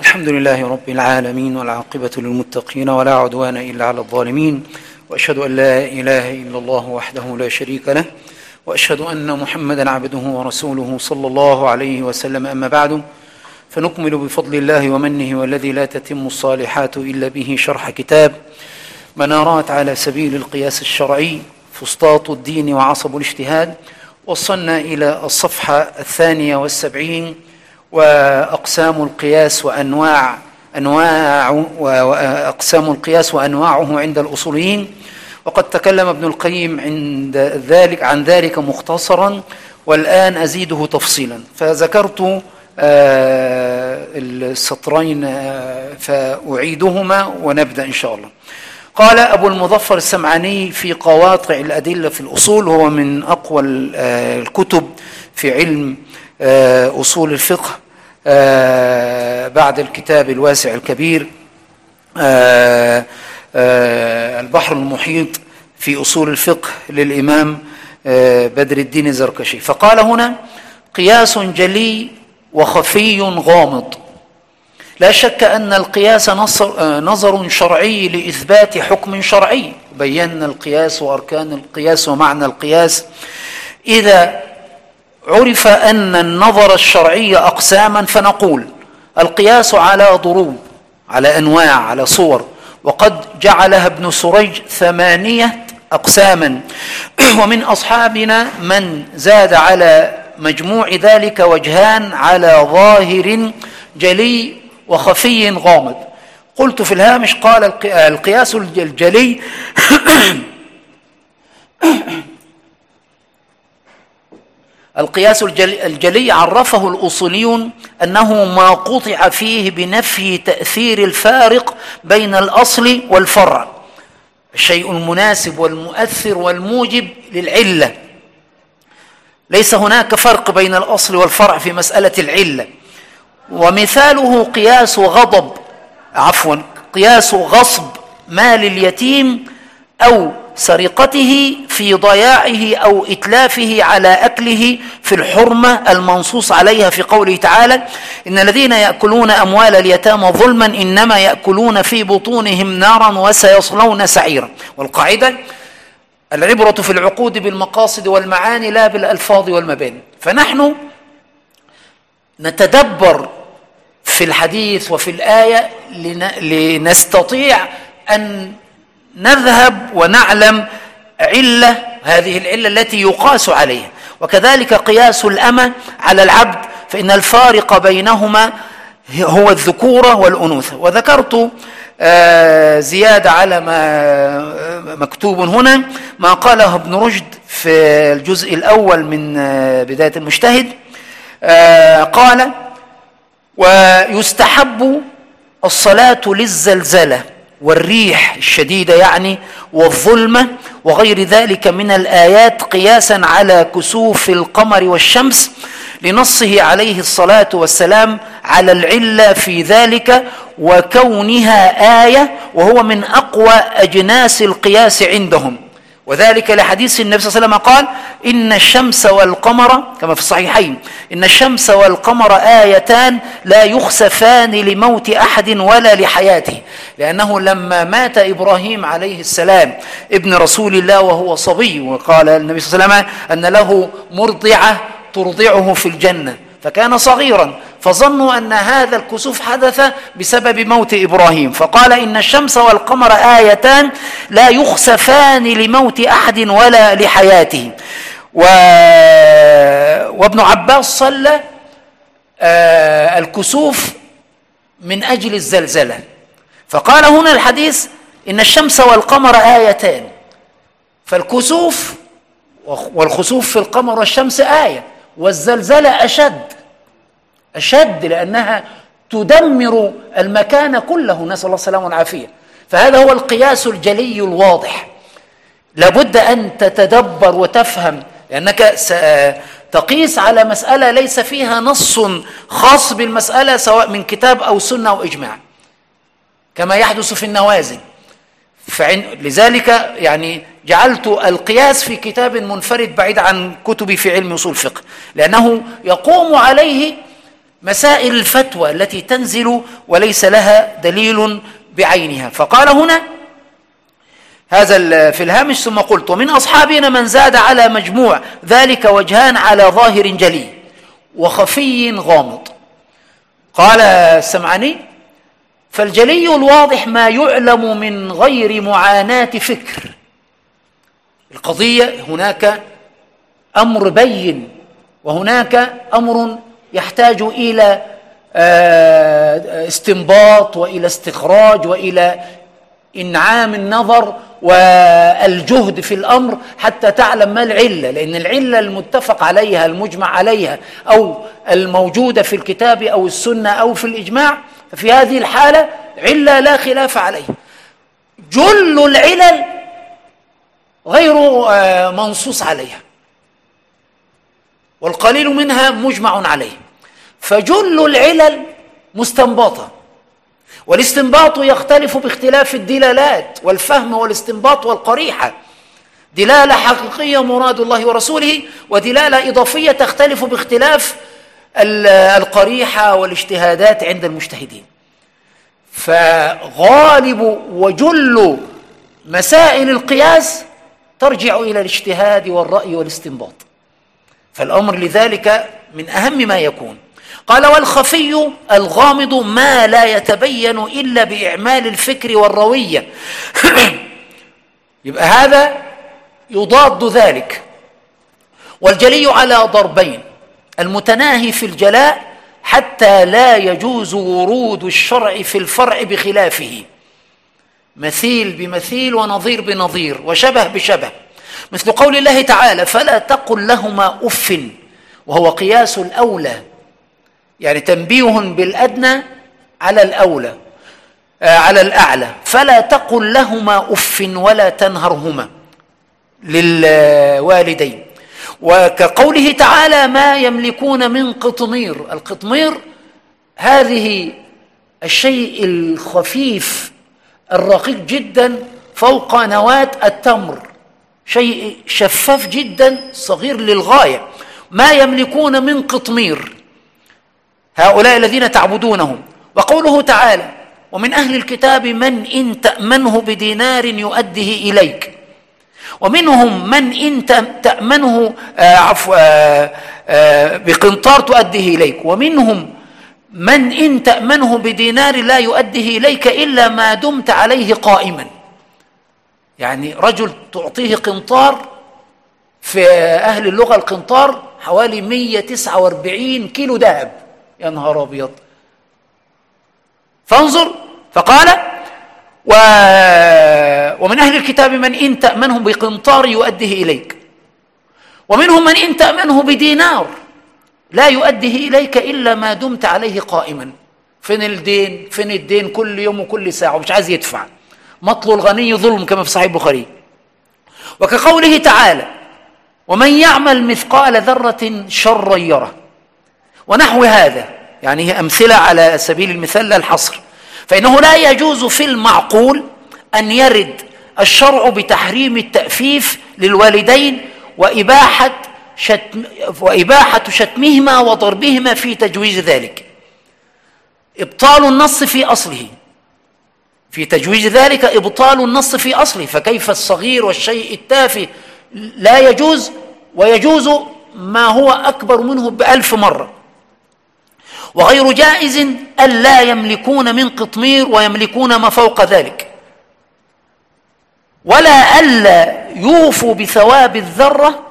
الحمد لله رب العالمين، والعاقبة للمتقين ولا عدوان إلا على الظالمين، وأشهد أن لا إله إلا الله وحده لا شريك له، وأشهد أن محمدا عبده ورسوله صلى الله عليه وسلم. أما بعد، فنكمل بفضل الله ومنه والذي لا تتم الصالحات إلا به شرح كتاب منارات على سبيل القياس الشرعي، فسطاط الدين وعصب الاجتهاد. وصلنا إلى الصفحة 72، وأقسام القياس وأقسام القياس وأنواعه عند الأصوليين. وقد تكلم ابن القيم عن ذلك مختصرا، والآن أزيده تفصيلا. فذكرت السطرين فأعيدهما ونبدأ إن شاء الله. قال أبو المظفر السمعاني في قواطع الأدلة في الأصول، هو من أقوى الكتب في علم أصول الفقه بعد الكتاب الواسع الكبير البحر المحيط في أصول الفقه للإمام بدر الدين الزركشي. فقال هنا: قياس جلي وخفي غامض. لا شك أن القياس نظر شرعي لإثبات حكم شرعي. بينا القياس وأركان القياس ومعنى القياس. إذا عرف أن النظر الشرعي أقساما، فنقول القياس على ضروب، على أنواع، على صور، وقد جعلها ابن سريج 8 أقساما. ومن أصحابنا من زاد على مجموع ذلك وجهان على ظاهر جلي وخفي غامض. قلت في الهامش: قال القياس الجلي القياس الجلي عرفه الأصوليون أنه ما قطع فيه بنفي تأثير الفارق بين الأصل والفرع، الشيء المناسب والمؤثر والموجب للعلة. ليس هناك فرق بين الأصل والفرع في مسألة العلة. ومثاله قياس غصب مال اليتيم أو سرقته في ضياعه أو إتلافه على أكله في الحرمة المنصوص عليها في قوله تعالى: إن الذين يأكلون أموال اليتامى ظلما إنما يأكلون في بطونهم نارا وسيصلون سعيرا. والقاعدة: العبرة في العقود بالمقاصد والمعاني لا بالألفاظ والمباني. فنحن نتدبر في الحديث وفي الآية لنستطيع أن نذهب ونعلم هذه العلة التي يقاس عليها. وكذلك قياس الأمة على العبد، فإن الفارق بينهما هو الذكورة والأنوثة. وذكرت زيادة على ما مكتوب هنا ما قاله ابن رشد في الجزء الأول من بداية المجتهد. قال: ويستحب الصلاة للزلزلة والريح الشديدة والظلمة وغير ذلك من الآيات قياسا على كسوف القمر والشمس، لنصه عليه الصلاة والسلام على العلة في ذلك وكونها آية، وهو من أقوى أجناس القياس عندهم. وذلك لحديث النبي صلى الله عليه وسلم قال: إن الشمس والقمر، كما في الصحيحين، إن الشمس والقمر آيتان لا يخسفان لموت أحد ولا لحياته. لأنه لما مات إبراهيم عليه السلام ابن رسول الله وهو صبي، وقال النبي صلى الله عليه وسلم أن له مرضعة ترضعه في الجنة، فكان صغيرا، فظنوا أن هذا الكسوف حدث بسبب موت إبراهيم، فقال: إن الشمس والقمر آيتان لا يخسفان لموت أحد ولا لحياته. وابن عباس صلى الكسوف من أجل الزلزلة، فقال هنا الحديث: إن الشمس والقمر آيتان، فالكسوف والخسوف في القمر والشمس آية، والزلزلة أشد لأنها تدمر المكان كله، نسأل الله السلامة والعافية. فهذا هو القياس الجلي الواضح. لابد أن تتدبر وتفهم، لأنك تقيس على مسألة ليس فيها نص خاص بالمسألة سواء من كتاب أو سنة أو إجماع، كما يحدث في النوازل. لذلك جعلت القياس في كتاب منفرد بعيد عن كتبي في علم أصول الفقه، لأنه يقوم عليه مسائل الفتوى التي تنزل وليس لها دليل بعينها. فقال هنا هذا في الهامش: ثم قلت: ومن أصحابنا من زاد على مجموع ذلك وجهان على ظاهر جلي وخفي غامض. قال السمعاني: فالجلي الواضح ما يعلم من غير معاناة فكر. القضية هناك أمر بين، وهناك أمر يحتاج إلى استنباط وإلى استخراج وإلى إنعام النظر والجهد في الأمر حتى تعلم ما العلة، لأن العلة المتفق عليها المجمع عليها أو الموجودة في الكتاب أو السنة أو في الإجماع، ففي هذه الحالة علة لا خلاف عليها. جل العلل غير منصوص عليها، والقليل منها مجمع عليه، فجل العلل مستنبطة، والاستنباط يختلف باختلاف الدلالات والفهم والاستنباط والقريحة. دلالة حقيقية مراد الله ورسوله، ودلالة إضافية تختلف باختلاف القريحة والاجتهادات عند المجتهدين. فغالب وجل مسائل القياس ترجع إلى الاجتهاد والرأي والاستنباط، فالأمر لذلك من أهم ما يكون. قال: والخفي الغامض ما لا يتبين إلا بإعمال الفكر والروية. يبقى هذا يضاد ذلك. والجلي على ضربين: المتناهي في الجلاء حتى لا يجوز ورود الشرع في الفرع بخلافه، مثيل بمثيل ونظير بنظير وشبه بشبه، مثل قول الله تعالى: فلا تقل لهما أف، وهو قياس الأولى، يعني تنبيه بالأدنى على الأولى على الأعلى. فلا تقل لهما أف ولا تنهرهما للوالدين. وكقوله تعالى: ما يملكون من قطمير. القطمير هذه الشيء الخفيف الرقيق جدا فوق نواة التمر، شيء شفاف جدا صغير للغاية. ما يملكون من قطمير، هؤلاء الذين تعبدونهم. وقوله تعالى: ومن أهل الكتاب من إن تأمنه بدينار يؤديه إليك، ومنهم من إن تأمنه بقنطار تؤديه إليك، ومنهم من إن تأمنه بدينار لا يؤديه إليك إلا ما دمت عليه قائما. يعني رجل تعطيه قنطار، في أهل اللغة القنطار حوالي 149 كيلو ذهب. يا نهار أبيض! فانظر، فقال: ومن أهل الكتاب من إن تأمنه بقنطار يؤديه إليك، ومنهم من إن تأمنه بدينار لا يؤديه إليك إلا ما دمت عليه قائما. فين الدين؟ فين الدين؟ كل يوم وكل ساعة ومش عايز يدفع. مطل الغني ظلم، كما في صحيح البخاري. وكقوله تعالى: ومن يعمل مثقال ذرة شرا يره، ونحو هذا. يعني هي أمثلة على سبيل المثال لا الحصر. فإنه لا يجوز في المعقول أن يرد الشرع بتحريم التأفيف للوالدين وإباحة شتمهما وضربهما في تجويز ذلك. إبطال النص في أصله، في تجويز ذلك إبطال النص في أصله. فكيف الصغير والشيء التافه لا يجوز، ويجوز ما هو أكبر منه ب1000 مرة؟ وغير جائز ألا يملكون من قطمير ويملكون ما فوق ذلك، ولا ألا يوفوا بثواب الذرة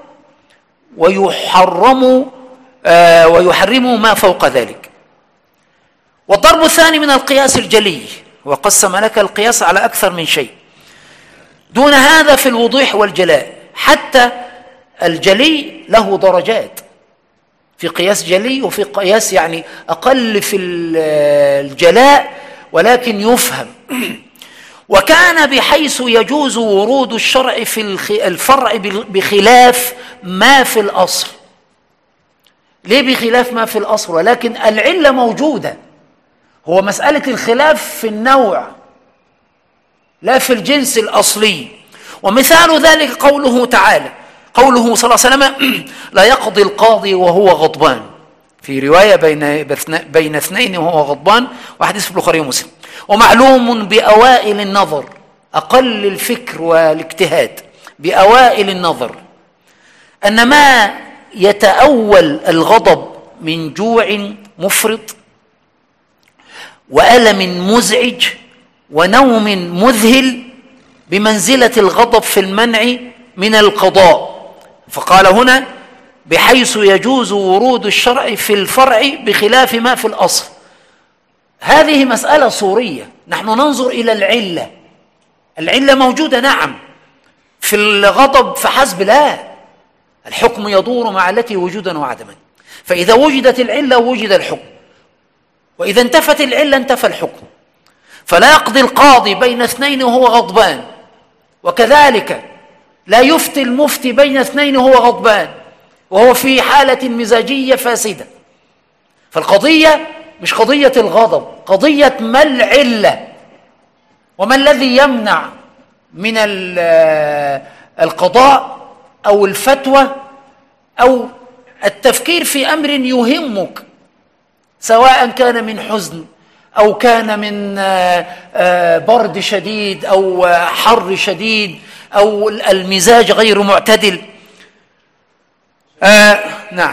ويحرموا ما فوق ذلك. والضرب الثاني من القياس الجلي، وقسم لك القياس على أكثر من شيء. دون هذا في الوضوح والجلاء، حتى الجلي له درجات، في قياس جلي وفي قياس يعني أقل في الجلاء ولكن يفهم. وكان بحيث يجوز ورود الشرع في الفرع بخلاف ما في الأصل. ليه بخلاف ما في الأصل؟ ولكن العلة موجودة، هو مسألة الخلاف في النوع لا في الجنس الأصلي. ومثال ذلك قوله تعالى، قوله صلى الله عليه وسلم: لا يقضي القاضي وهو غضبان. في رواية بين اثنين وهو غضبان، وحديث في البخاري ومسلم. ومعلوم بأوائل النظر، أقل الفكر والاجتهاد، بأوائل النظر، أن ما يتأول الغضب من جوع مفرط وألم مزعج ونوم مذهل بمنزلة الغضب في المنع من القضاء. فقال هنا بحيث يجوز ورود الشرع في الفرع بخلاف ما في الأصل. هذه مسألة صورية، نحن ننظر إلى العلة. العلة موجودة نعم في الغضب فحسب، لا، الحكم يدور مع التي وجودا وعدما. فإذا وجدت العلة وجد الحكم، وإذا انتفت العلة انتفى الحكم. فلا يقضي القاضي بين اثنين وهو غضبان، وكذلك لا يفتي المفتي بين اثنين وهو غضبان وهو في حالة مزاجية فاسدة. فالقضية مش قضية الغضب، قضية ما العلة وما الذي يمنع من القضاء أو الفتوى أو التفكير في أمر يهمك، سواء كان من حزن أو كان من برد شديد أو حر شديد أو المزاج غير معتدل. نعم.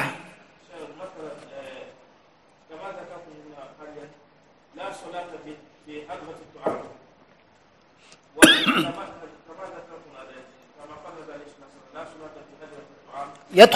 كما ذكرت هنا قرية لا صلاة في حضرة الطعام، وكما ذكرت كما قال ذلك لا صلاة في حضرة الطعام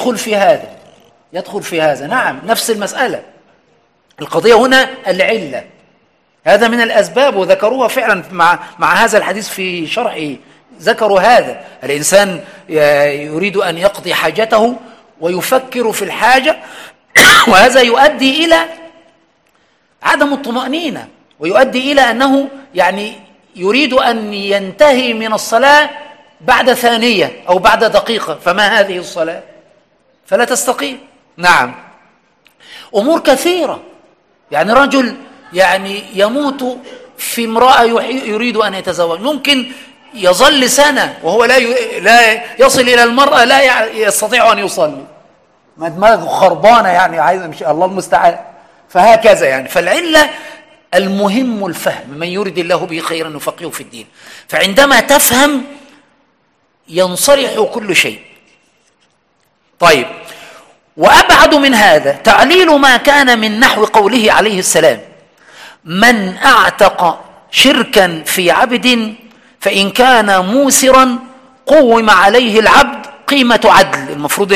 يدخل في هذا نعم، نفس المسألة. القضية هنا العلة، هذا من الأسباب، وذكروها فعلا مع هذا الحديث في شرعه. ذكروا هذا، الإنسان يريد أن يقضي حاجته ويفكر في الحاجة، وهذا يؤدي إلى عدم الطمأنينة، ويؤدي إلى أنه يعني يريد أن ينتهي من الصلاة بعد ثانية أو بعد دقيقة، فما هذه الصلاة؟ فلا تستقيم. نعم. أمور كثيرة، يعني رجل يعني يموت في امرأة يريد أن يتزوج، ممكن يظل سنة وهو لا يصل إلى المرأة، لا يستطيع أن يصلي، ما دماغه خربانة، يعني عايز إن شاء الله المستعان. فهكذا يعني. فالعلة المهم الفهم، من يريد الله به خيرا يفقهه في الدين. فعندما تفهم ينصلح كل شيء. طيب، وأبعد من هذا تعليل ما كان من نحو قوله عليه السلام: من أعتق شركا في عبد فإن كان موسرا قوم عليه العبد قيمة عدل. المفروض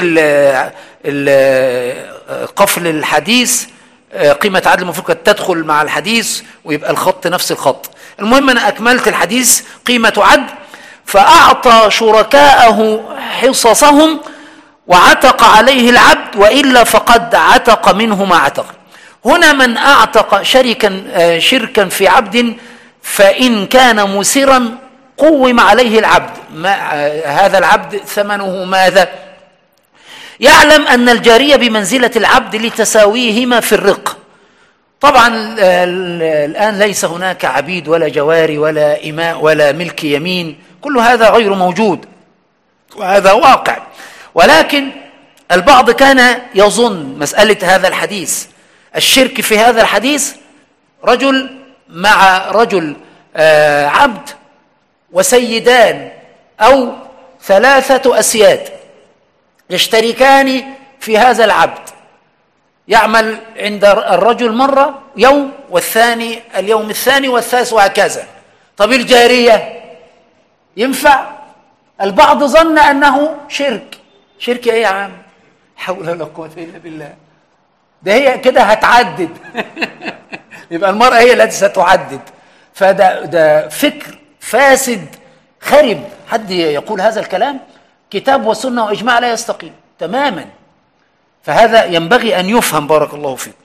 قفل الحديث قيمة عدل المفروض كانت تدخل مع الحديث ويبقى الخط نفس الخط. المهم أنا أكملت الحديث قيمة عدل. فأعطى شركاءه حصصهم وعتق عليه العبد، وإلا فقد عتق منه ما عتق. هنا من أعتق شركا في عبد فإن كان مسرا قوم عليه العبد. هذا العبد ثمنه ماذا؟ يعلم أن الجارية بمنزلة العبد لتساويهما في الرق. طبعا الآن ليس هناك عبيد ولا جواري ولا إماء ولا ملك يمين، كل هذا غير موجود وهذا واقع. ولكن البعض كان يظن مسألة هذا الحديث، الشرك في هذا الحديث رجل مع رجل عبد وسيدان أو 3 أسياد يشتركان في هذا العبد، يعمل عند الرجل مرة يوم والثاني اليوم الثاني والثالث وهكذا. طب الجارية ينفع؟ البعض ظن أنه شرك ايه يا عم؟ حول ولا قوة إلا بالله، ده هي كده هتعدد يبقى المرأة هي التي ستعدد. فده فكر فاسد خرب. حد يقول هذا الكلام؟ كتاب وسنة وإجماع لا يستقيم تماما. فهذا ينبغي أن يفهم. بارك الله فيك.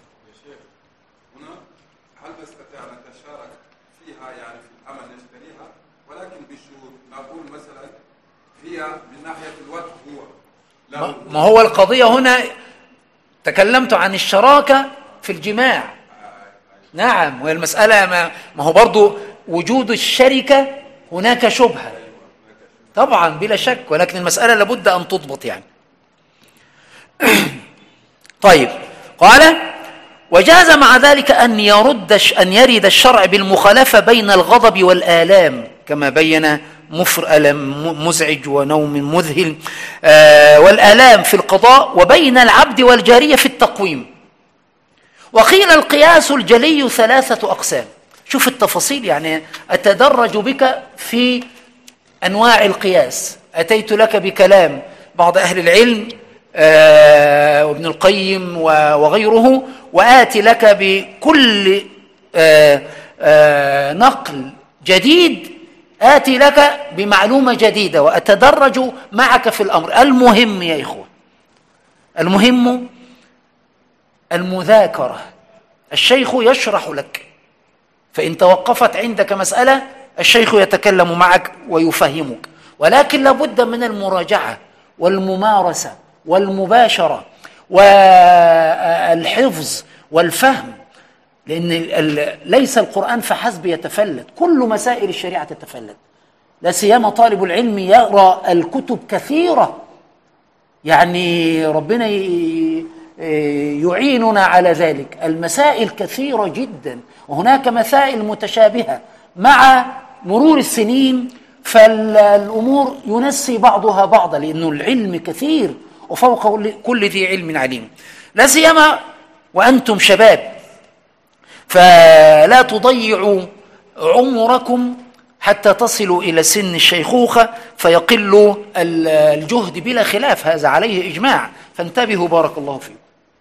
هنا هل نستطيع أن نتشارك فيها يعني في العمل نشتريها، ولكن بشروط. نقول مثلا هي من ناحية الوقت هو ما هو القضية هنا تكلمت عن الشراكة في الجماع. نعم، والمسألة ما هو برضو وجود الشركة هناك شبهة طبعا بلا شك، ولكن المسألة لابد أن تضبط يعني. طيب، قال: وجاز مع ذلك أن يرد الشرع بالمخالفة بين الغضب والآلام، كما بين ألم مزعج ونوم مذهل والآلام في القضاء، وبين العبد والجارية في التقويم. وقيل القياس الجلي 3 أقسام. شوف التفاصيل، يعني أتدرج بك في أنواع القياس. أتيت لك بكلام بعض أهل العلم وابن القيم وغيره، وآتي لك بكل نقل جديد، آتي لك بمعلومة جديدة وأتدرج معك في الأمر. المهم يا إخوة، المهم المذاكرة. الشيخ يشرح لك، فإن توقفت عندك مسألة الشيخ يتكلم معك ويفهمك، ولكن لابد من المراجعة والممارسة والمباشرة والحفظ والفهم، لأن ليس القرآن فحسب يتفلت، كل مسائل الشريعة تتفلت، لا سيما طالب العلم يقرأ الكتب كثيرة. يعني ربنا يعيننا على ذلك. المسائل كثيرة جدا، وهناك مسائل متشابهة، مع مرور السنين فالأمور ينسي بعضها بعضا، لأنه العلم كثير وفوق كل ذي علم عليم، لا سيما وأنتم شباب. فلا تضيعوا عمركم حتى تصلوا إلى سن الشيخوخة فيقل الجهد بلا خلاف، هذا عليه إجماع، فانتبهوا بارك الله فيكم.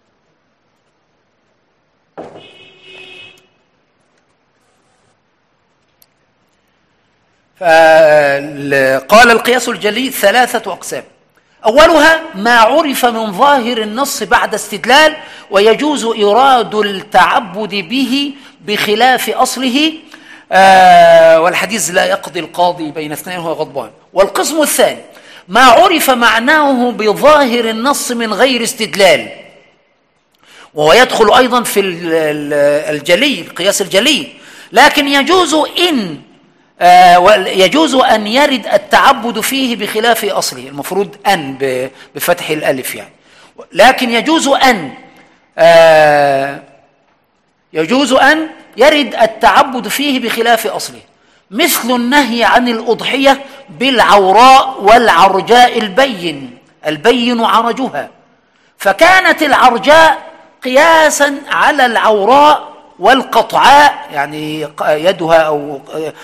قال القياس الجلي 3 أقسام. أولها ما عرف من ظاهر النص بعد استدلال، ويجوز إيراد التعبد به بخلاف أصله، والحديث لا يقضي القاضي بين اثنين وهو غضبان. والقسم الثاني ما عرف معناه بظاهر النص من غير استدلال، وهو يدخل أيضا في الجلي، القياس الجلي، لكن يجوز أن يرد التعبد فيه بخلاف أصله، المفروض أن بفتح الألف يعني، لكن يجوز أن يرد التعبد فيه بخلاف أصله، مثل النهي عن الأضحية بالعوراء والعرجاء البين عرجها، فكانت العرجاء قياسا على العوراء والقطعاء، يعني يدها أو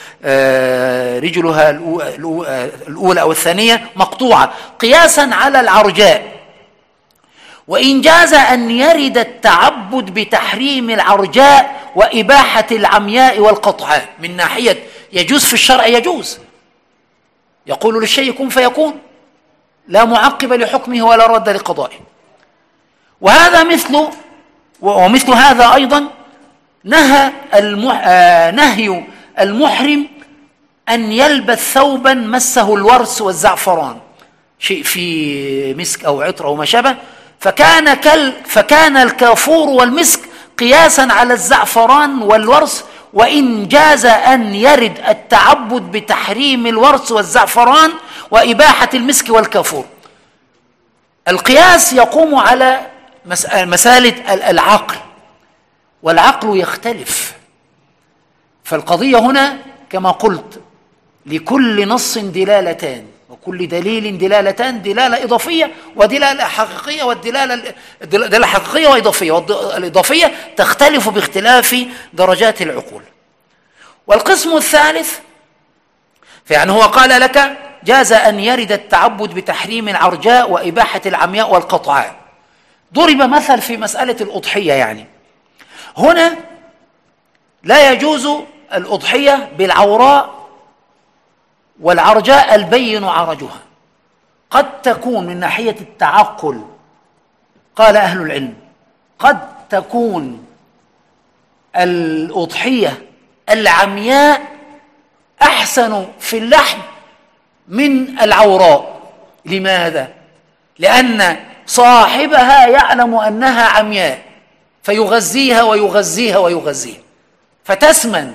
رجلها الأولى أو الثانية مقطوعة، قياسا على العرجاء. وإن جاز أن يرد التعبد بتحريم العرجاء وإباحة العمياء والقطعاء، من ناحية يجوز في الشرع، يجوز، يقول للشيء كن فيكون، لا معقب لحكمه ولا رد لقضائه. وهذا ومثل هذا أيضا نهي المحرم أن يلبس ثوبا مسه الورس والزعفران، شيء في مسك أو عطر أو ما شابه، فكان الكافور والمسك قياسا على الزعفران والورس، وإن جاز أن يرد التعبد بتحريم الورس والزعفران وإباحة المسك والكافور. القياس يقوم على مسألة العقل، والعقل يختلف، فالقضية هنا كما قلت لكل نص دلالتان، وكل دليل دلالتان، دلالة إضافية ودلالة حقيقية، دلالة حقيقية وإضافية، والإضافية تختلف باختلاف درجات العقول. والقسم الثالث، فيعني هو قال لك جاز أن يرد التعبد بتحريم العرجاء وإباحة العمياء والقطعاء، ضرب مثل في مسألة الأضحية، يعني هنا لا يجوز الأضحية بالعوراء والعرجاء البين عرجها، قد تكون من ناحية التعقل، قال أهل العلم قد تكون الأضحية العمياء أحسن في اللحم من العوراء. لماذا؟ لأن صاحبها يعلم أنها عمياء فيغذيها ويغذيها ويغذيها فتسمن،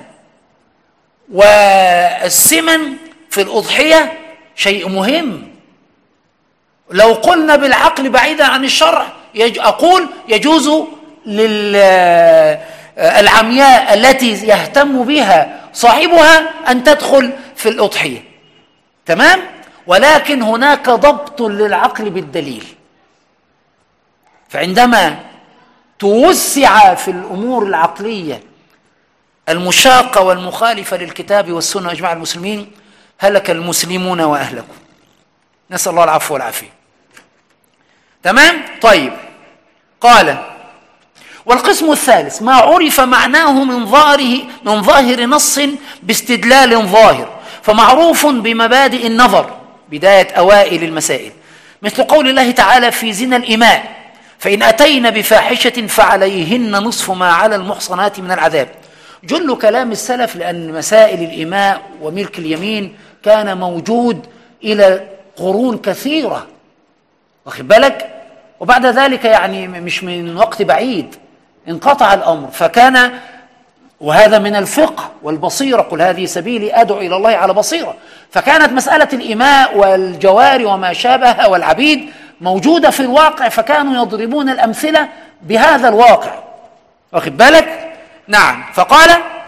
والسمن في الأضحية شيء مهم. لو قلنا بالعقل بعيدا عن الشرع أقول يجوز للعمياء التي يهتم بها صاحبها أن تدخل في الأضحية. تمام؟ ولكن هناك ضبط للعقل بالدليل. فعندما توسع في الأمور العقلية المشاقة والمخالفة للكتاب والسنة وإجماع المسلمين هلك المسلمون وأهلكوا. نسأل الله العفو والعافية. تمام؟ طيب، قال: والقسم الثالث ما عرف معناه من ظاهر نص باستدلال ظاهر، فمعروف بمبادئ النظر، بداية أوائل المسائل، مثل قول الله تعالى في زنا الإماء: فإن أتين بفاحشة فعليهن نصف ما على المحصنات من العذاب. جل كلام السلف، لأن مسائل الإماء وملك اليمين كان موجود إلى قرون كثيرة، واخد بالك؟ وبعد ذلك يعني مش من وقت بعيد انقطع الأمر، فكان، وهذا من الفقه والبصيرة، قل هذه سبيلي أدعو إلى الله على بصيرة، فكانت مسألة الإماء والجواري وما شابه والعبيد موجودة في الواقع، فكانوا يضربون الأمثلة بهذا الواقع، واخد بالك؟ نعم. فقال: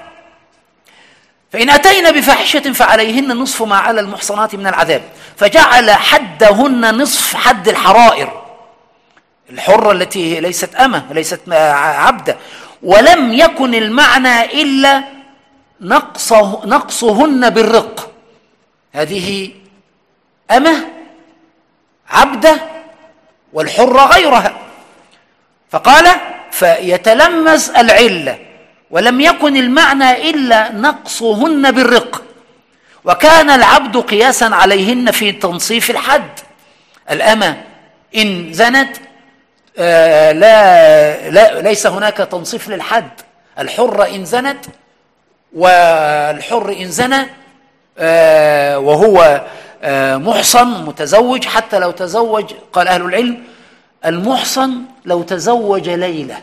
فإن أتينا بفاحشة فعليهن نصف ما على المحصنات من العذاب، فجعل حدهن نصف حد الحرائر، الحرة التي ليست أمة ليست عبدة، ولم يكن المعنى إلا نقصهن بالرق، هذه أمة عبدة والحرة غيرها، فقال: فيتلمس العلة، ولم يكن المعنى إلا نقصهن بالرق، وكان العبد قياسا عليهن في تنصيف الحد. الأمة إن زنت ليس هناك تنصيف للحد، الحرة إن زنت، والحر إن زنى وهو محصن متزوج، حتى لو تزوج، قال أهل العلم: المحصن لو تزوج ليلة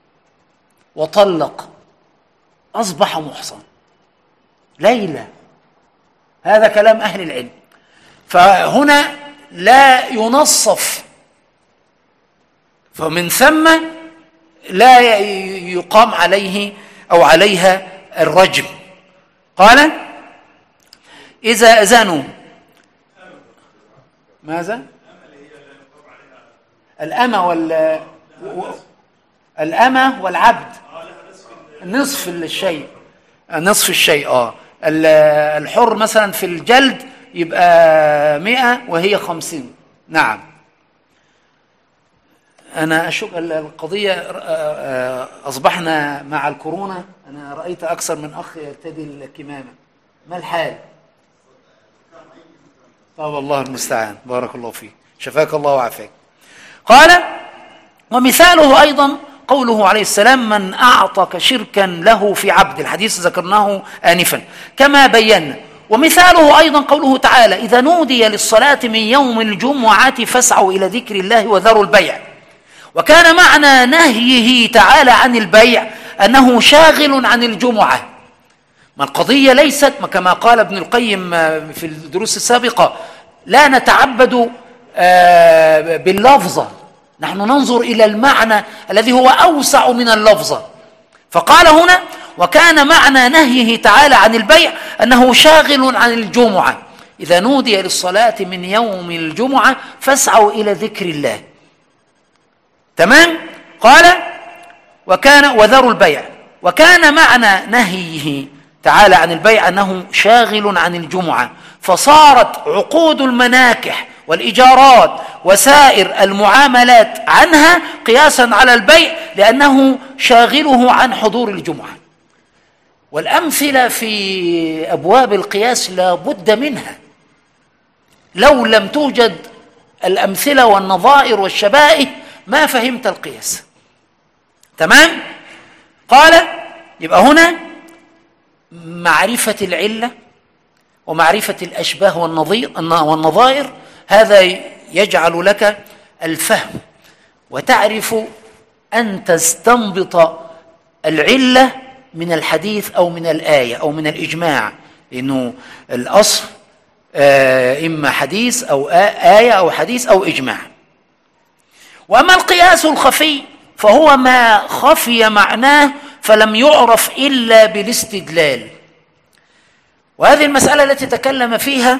وطلق أصبح محصن ليلة، هذا كلام أهل العلم. فهنا لا ينصف، فمن ثم لا يقام عليه أو عليها الرجم. قال: إذا زنوا. ماذا؟ الأمة والعبد نصف الشيء، نصف الشيء. الحر مثلا في الجلد يبقى 100 وهي 50. نعم. أنا أشك القضية، أصبحنا مع الكورونا، أنا رأيت أكثر من أخ يرتدي الكمامة، ما الحال؟ طب الله المستعان، بارك الله فيك، شفاك الله وعافاك. قال: ومثاله أيضا قوله عليه السلام: من أعطك شركا له في عبد، الحديث ذكرناه آنفا كما بينا. ومثاله أيضا قوله تعالى: إذا نودي للصلاة من يوم الجمعة فاسعوا إلى ذكر الله وذروا البيع. وكان معنى نهيه تعالى عن البيع أنه شاغل عن الجمعة. ما القضية ليست كما قال ابن القيم في الدروس السابقة: لا نتعبد باللفظة، نحن ننظر إلى المعنى الذي هو أوسع من اللفظة. فقال هنا: وكان معنى نهيه تعالى عن البيع أنه شاغل عن الجمعة، إذا نودي للصلاة من يوم الجمعة فاسعوا إلى ذكر الله. تمام؟ قال: وكان وذروا البيع. وكان معنى نهيه تعالى عن البيع أنه شاغل عن الجمعة، فصارت عقود المناكح والإيجارات وسائر المعاملات عنها قياسا على البيع، لأنه شاغله عن حضور الجمعة. والأمثلة في أبواب القياس لا بد منها، لو لم توجد الأمثلة والنظائر والشبائه ما فهمت القياس. تمام؟ قال: يبقى هنا معرفة العلة ومعرفة الأشباه والنظائر، هذا يجعل لك الفهم، وتعرف أن تستنبط العلة من الحديث أو من الآية أو من الإجماع، لأنه الأصل إما حديث أو آية أو حديث أو إجماع. وأما القياس الخفي فهو ما خفي معناه فلم يعرف إلا بالاستدلال. وهذه المسألة التي تكلم فيها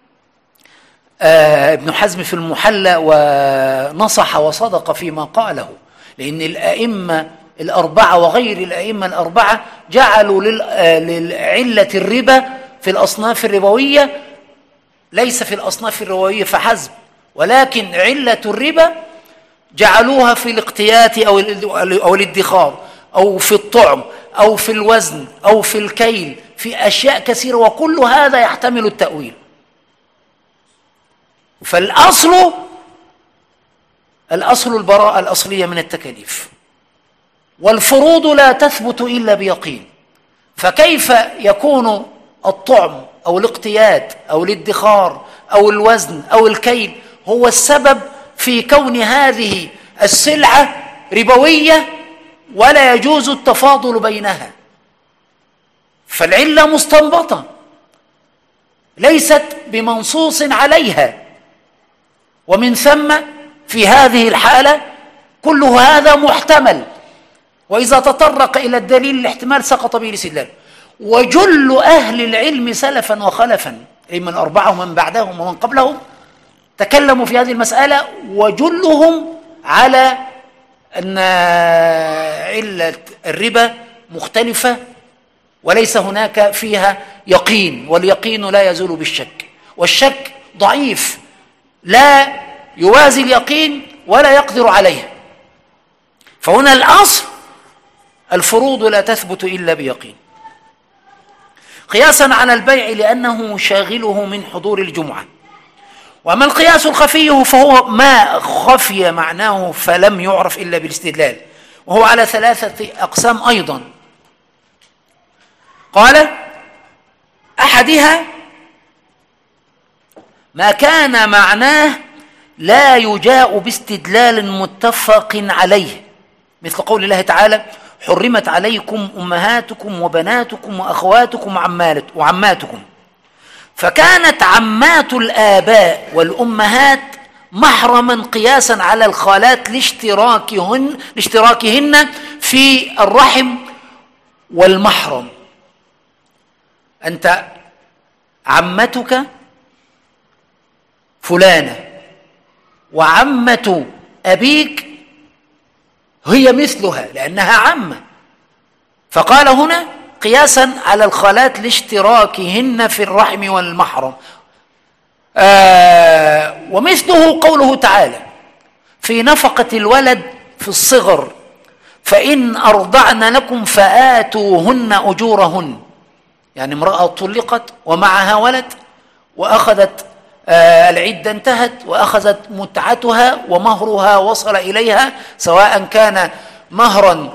ابن حزم في المحلى ونصح وصدق فيما قاله، لأن الأئمة الأربعة وغير الأئمة الأربعة جعلوا للعلة الربا في الأصناف الربوية، ليس في الأصناف الربوية فحسب، ولكن علة الربا جعلوها في الاقتيات أو الادخار أو في الطعم أو في الوزن أو في الكيل، في أشياء كثيرة، وكل هذا يحتمل التأويل. فالأصل البراءة الأصلية من التكاليف، والفروض لا تثبت إلا بيقين. فكيف يكون الطعم أو الاقتيات أو الادخار أو الوزن أو الكيل هو السبب في كون هذه السلعة ربوية ولا يجوز التفاضل بينها؟ فالعلة مستنبطة ليست بمنصوص عليها، ومن ثم في هذه الحالة كل هذا محتمل، وإذا تطرق إلى الدليل الاحتمال سقط به الاستدلال. وجل أهل العلم سلفا وخلفا من الأربعة ومن بعدهم ومن قبلهم تكلموا في هذه المسألة، وجلهم على أن علة الربا مختلفة وليس هناك فيها يقين، واليقين لا يزول بالشك، والشك ضعيف لا يوازي اليقين ولا يقدر عليه. فهنا الأصل الفروض لا تثبت إلا بيقين، قياسا على البيع لأنه شاغله من حضور الجمعة. وأما القياس الخفي فهو ما خفي معناه فلم يعرف إلا بالاستدلال، وهو على 3 أقسام أيضا. قال: أحدها ما كان معناه لا يجاء باستدلال متفق عليه، مثل قول الله تعالى: حرمت عليكم أمهاتكم وبناتكم وأخواتكم وعماتكم. فكانت عمات الآباء والأمهات محرما قياسا على الخالات لاشتراكهن في الرحم والمحرم. أنت عمتك فلانة وعمة أبيك هي مثلها لأنها عمة، فقال هنا قياسا على الخالات لاشتراكهن في الرحم والمحرم. ومثله قوله تعالى في نفقة الولد في الصغر: فإن أرضعن لكم فآتوهن أجورهن. يعني امرأة طلقت ومعها ولد وأخذت العدة انتهت وأخذت متعتها ومهرها وصل إليها، سواء كان مهرا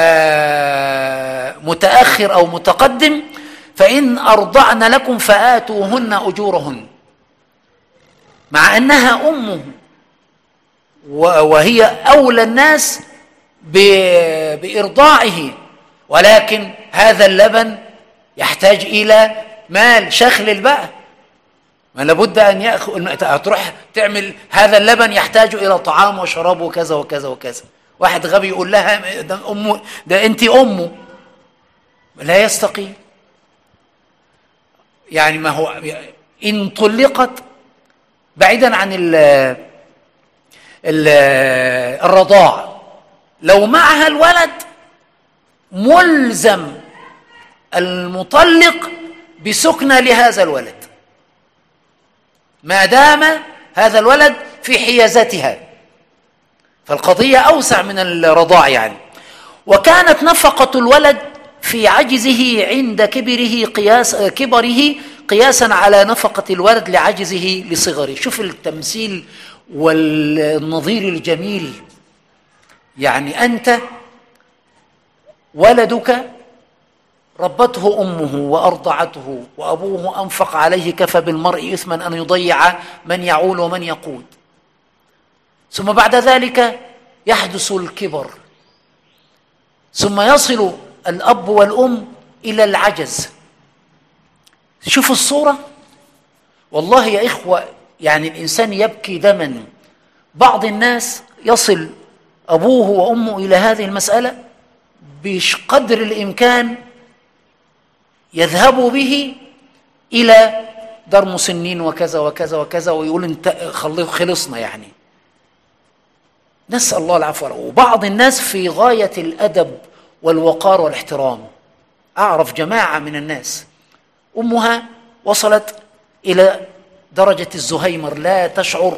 متأخر أو متقدم. فإن أرضعن لكم فآتوهن أجورهن، مع أنها أمه وهي أولى الناس بإرضاعه، ولكن هذا اللبن يحتاج إلى مال شخلل بقى، ما لابد أن يأخذ، تروح تعمل هذا اللبن يحتاج إلى طعام وشراب وكذا وكذا وكذا. واحد غبي يقول لها ده أنت أمه، لا يستقيم. يعني ما هو إن طلقت بعيدا عن الرضاع، لو معها الولد ملزم المطلق بسكنى لهذا الولد ما دام هذا الولد في حيازتها، فالقضية أوسع من الرضاع يعني. وكانت نفقة الولد في عجزه عند كبره قياسا على نفقة الولد لعجزه لصغره. شوف التمثيل والنظير الجميل. يعني أنت ولدك ربته أمه وأرضعته وأبوه أنفق عليه، كفى بالمرء إثما أن يضيع من يعول ومن يقود. ثم بعد ذلك يحدث الكبر، ثم يصل الأب والأم إلى العجز. شوفوا الصورة. والله يا إخوة يعني الإنسان يبكي دما. بعض الناس يصل أبوه وأمه إلى هذه المسألة بقدر الإمكان يذهبوا به إلى دار مسنين وكذا وكذا وكذا، ويقول انت خلصنا يعني. نسأل الله العفو. وبعض الناس في غاية الأدب والوقار والاحترام. أعرف جماعة من الناس أمها وصلت إلى درجة الزهيمر لا تشعر،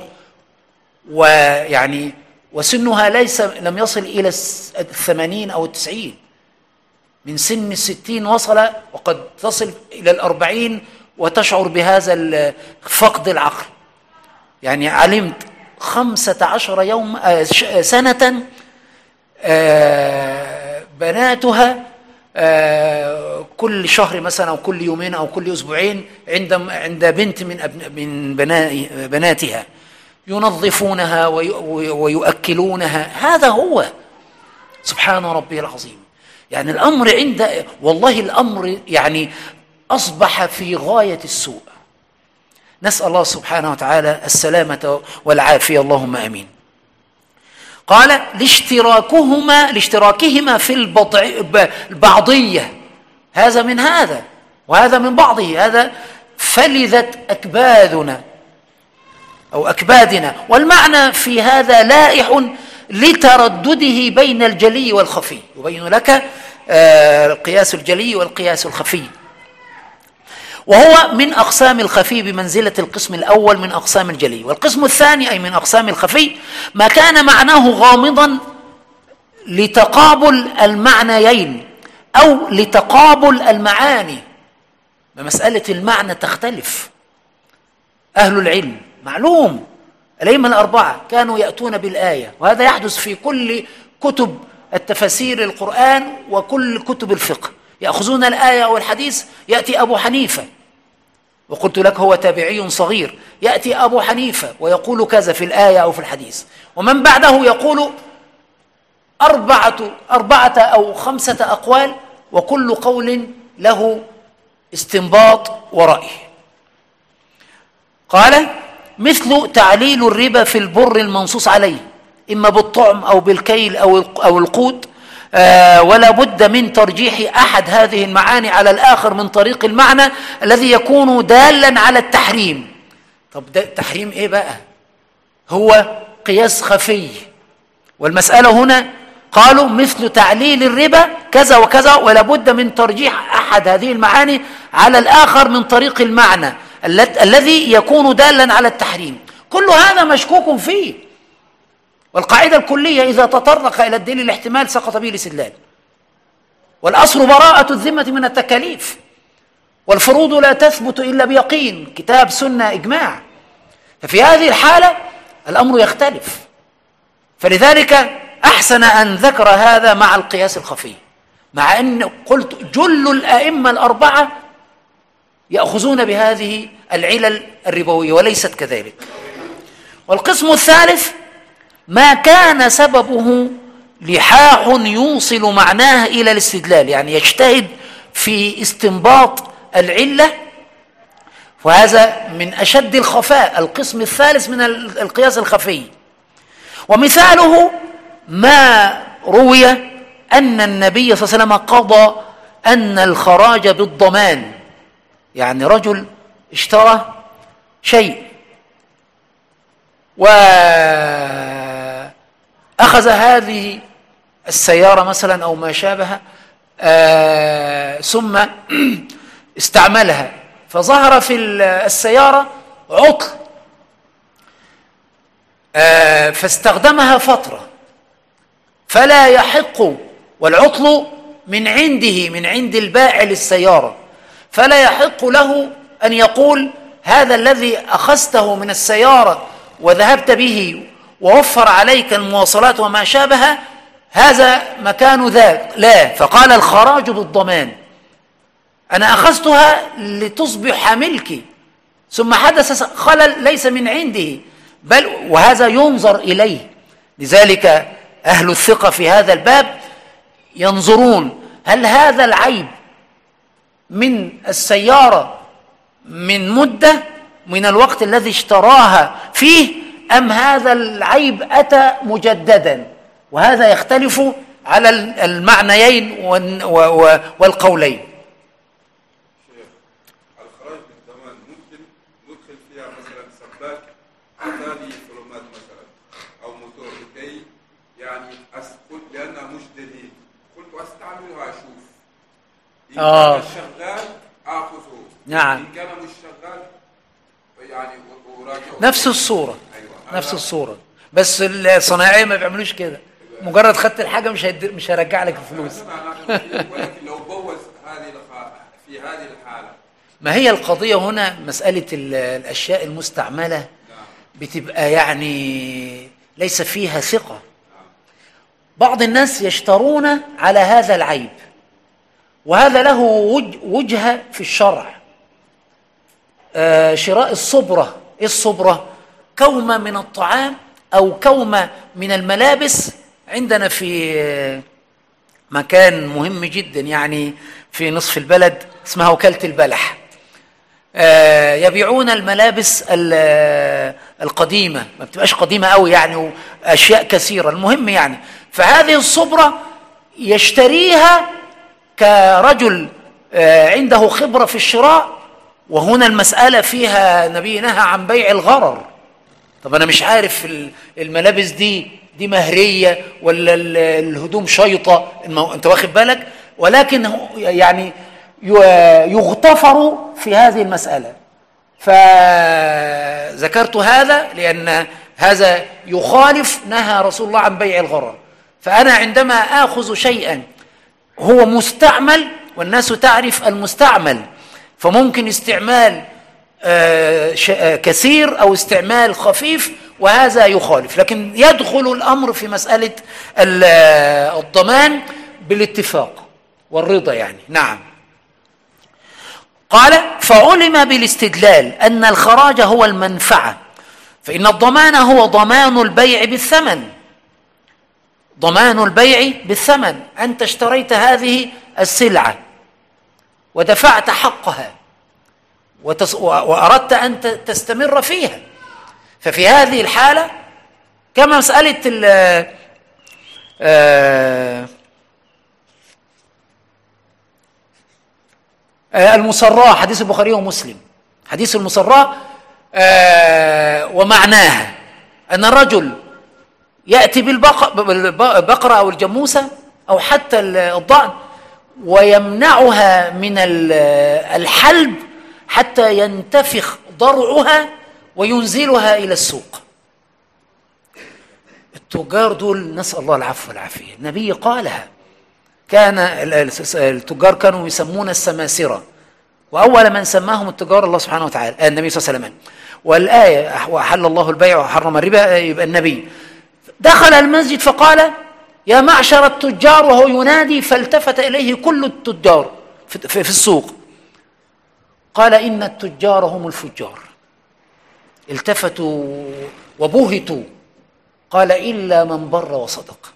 ويعني وسنها لم يصل إلى 80 أو 90، من سن 60 وصل، وقد تصل إلى 40 وتشعر بهذا فقد العقل. يعني علمت 15 يوم سنة بناتها كل شهر مثلا أو كل يومين أو كل أسبوعين عند بنت من بناتها ينظفونها ويؤكلونها. هذا هو سبحان ربي العظيم. يعني الأمر والله الأمر يعني أصبح في غاية السوء. نسأل الله سبحانه وتعالى السلامة والعافية، اللهم آمين. قال لاشتراكهما في البعضية، هذا من هذا وهذا من بعضه، هذا فلذت أكبادنا أو أكبادنا. والمعنى في هذا لائح لتردده بين الجلي والخفي، يبين لك القياس الجلي والقياس الخفي، وهو من أقسام الخفي بمنزلة القسم الأول من أقسام الجلي. والقسم الثاني أي من أقسام الخفي ما كان معناه غامضا لتقابل المعنيين أو لتقابل المعاني. مسألة المعنى تختلف. أهل العلم معلوم الأئمة الأربعة كانوا يأتون بالآية، وهذا يحدث في كل كتب التفسير القرآن وكل كتب الفقه. يأخذون الآية أو الحديث، يأتي أبو حنيفة وقلت لك هو تابعي صغير، يأتي أبو حنيفة ويقول كذا في الآية أو في الحديث، ومن بعده يقول أربعة أو 5 أقوال، وكل قول له استنباط ورأي. قال مثل تعليل الربا في البر المنصوص عليه، إما بالطعم أو بالكيل أو القوت، ولا بد من ترجيح أحد هذه المعاني على الآخر من طريق المعنى الذي يكون دالا على التحريم. طب ده تحريم إيه بقى؟ هو قياس خفي. والمسألة هنا قالوا مثل تعليل الربا كذا وكذا، ولا بد من ترجيح أحد هذه المعاني على الآخر من طريق المعنى الذي يكون دالا على التحريم. كل هذا مشكوك فيه، والقاعدة الكلية إذا تطرق إلى الدليل الاحتمال سقط به الاستدلال، والأصل براءة الذمة من التكاليف، والفروض لا تثبت إلا بيقين، كتاب سنة إجماع. ففي هذه الحالة الأمر يختلف، فلذلك أحسن أن ذكر هذا مع القياس الخفي، مع أن قلت جل الأئمة الأربعة يأخذون بهذه العلل الربوية وليست كذلك. والقسم الثالث ما كان سببه لحاح يوصل معناه إلى الاستدلال، يعني يجتهد في استنباط العلة، وهذا من أشد الخفاء، القسم الثالث من القياس الخفي. ومثاله ما روي أن النبي صلى الله عليه وسلم قضى أن الخراج بالضمان، يعني رجل اشترى شيء وأخذ هذه السيارة مثلا أو ما شابه، ثم استعملها، فظهر في السيارة عطل، فاستخدمها فترة، فلا يحق، والعطل من عنده من عند البائع للسيارة، فلا يحق له أن يقول هذا الذي أخذته من السيارة وذهبت به ووفر عليك المواصلات وما شابه هذا مكان ذاك، لا. فقال الخراج بالضمان، أنا أخذتها لتصبح ملكي، ثم حدث خلل ليس من عنده، بل وهذا ينظر إليه. لذلك أهل الثقة في هذا الباب ينظرون هل هذا العيب من السيارة من مدة من الوقت الذي اشتراها فيه، أم هذا العيب أتى مجددا، وهذا يختلف على المعنيين والقولين. شيخ، الخراج بالضمان ممكن ندخل فيها مثلا سباك أتاني فلومات مثلا أو موتور لكي يعني قلت لأنها مش جديد، قلت أستعملها أشوف إن كان شغال آخذه، نعم، إن كان مش شغال يعني أراجعه. نفس الصورة. أيوة. نفس الصورة، بس الصناعية ما بيعملوش كده، مجرد خدت الحاجة مش هيرجع لك الفلوس. ولكن لو بوظ في هذه الحالة، ما هي القضية هنا مسألة الأشياء المستعملة بتبقى يعني ليس فيها ثقة. بعض الناس يشترون على هذا العيب، وهذا له وجهة في الشرع. شراء الصبرة. إيه الصبرة؟ كومة من الطعام أو كومة من الملابس. عندنا في مكان مهم جدا يعني في نصف البلد اسمها وكالة البلح، يبيعون الملابس القديمة، ما بتبقاش قديمة قوي يعني، وأشياء كثيرة. المهم يعني فهذه الصبرة يشتريها كرجل عنده خبرة في الشراء، وهنا المسألة فيها نبي نهى عن بيع الغرر. طب أنا مش عارف الملابس دي مهرية ولا الهدوم شيطة، أنت واخد بالك؟ ولكن يعني يغتفر في هذه المسألة. فذكرت هذا لأن هذا يخالف نهى رسول الله عن بيع الغرر. فأنا عندما آخذ شيئا هو مستعمل، والناس تعرف المستعمل، فممكن استعمال كثير أو استعمال خفيف، وهذا يخالف. لكن يدخل الأمر في مسألة الضمان بالاتفاق والرضا يعني. نعم. قال: فعلم بالاستدلال أن الخراج هو المنفعة، فإن الضمان هو ضمان البيع بالثمن. ضمان البيع بالثمن، أنت اشتريت هذه السلعة ودفعت حقها وأردت أن تستمر فيها، ففي هذه الحالة كما مسألة المصراة، حديث البخاري ومسلم، حديث المصراة ومعناها أن الرجل يأتي بالبقرة أو الجاموسة أو حتى الضأن ويمنعها من الحلب حتى ينتفخ ضرعها وينزلها إلى السوق. التجار دول نسأل الله العفو والعافية، النبي قالها، كان التجار كانوا يسمون السماسرة، وأول من سماهم التجار الله سبحانه وتعالى النبي صلى الله عليه وسلم. والآية وأحل الله البيع وحرم الربا، يبقى النبي دخل المسجد فقال: يا معشر التجار، وهو ينادي، فالتفت إليه كل التجار في السوق، قال: إن التجار هم الفجار. التفتوا وبهتوا، قال: إلا من بر وصدق.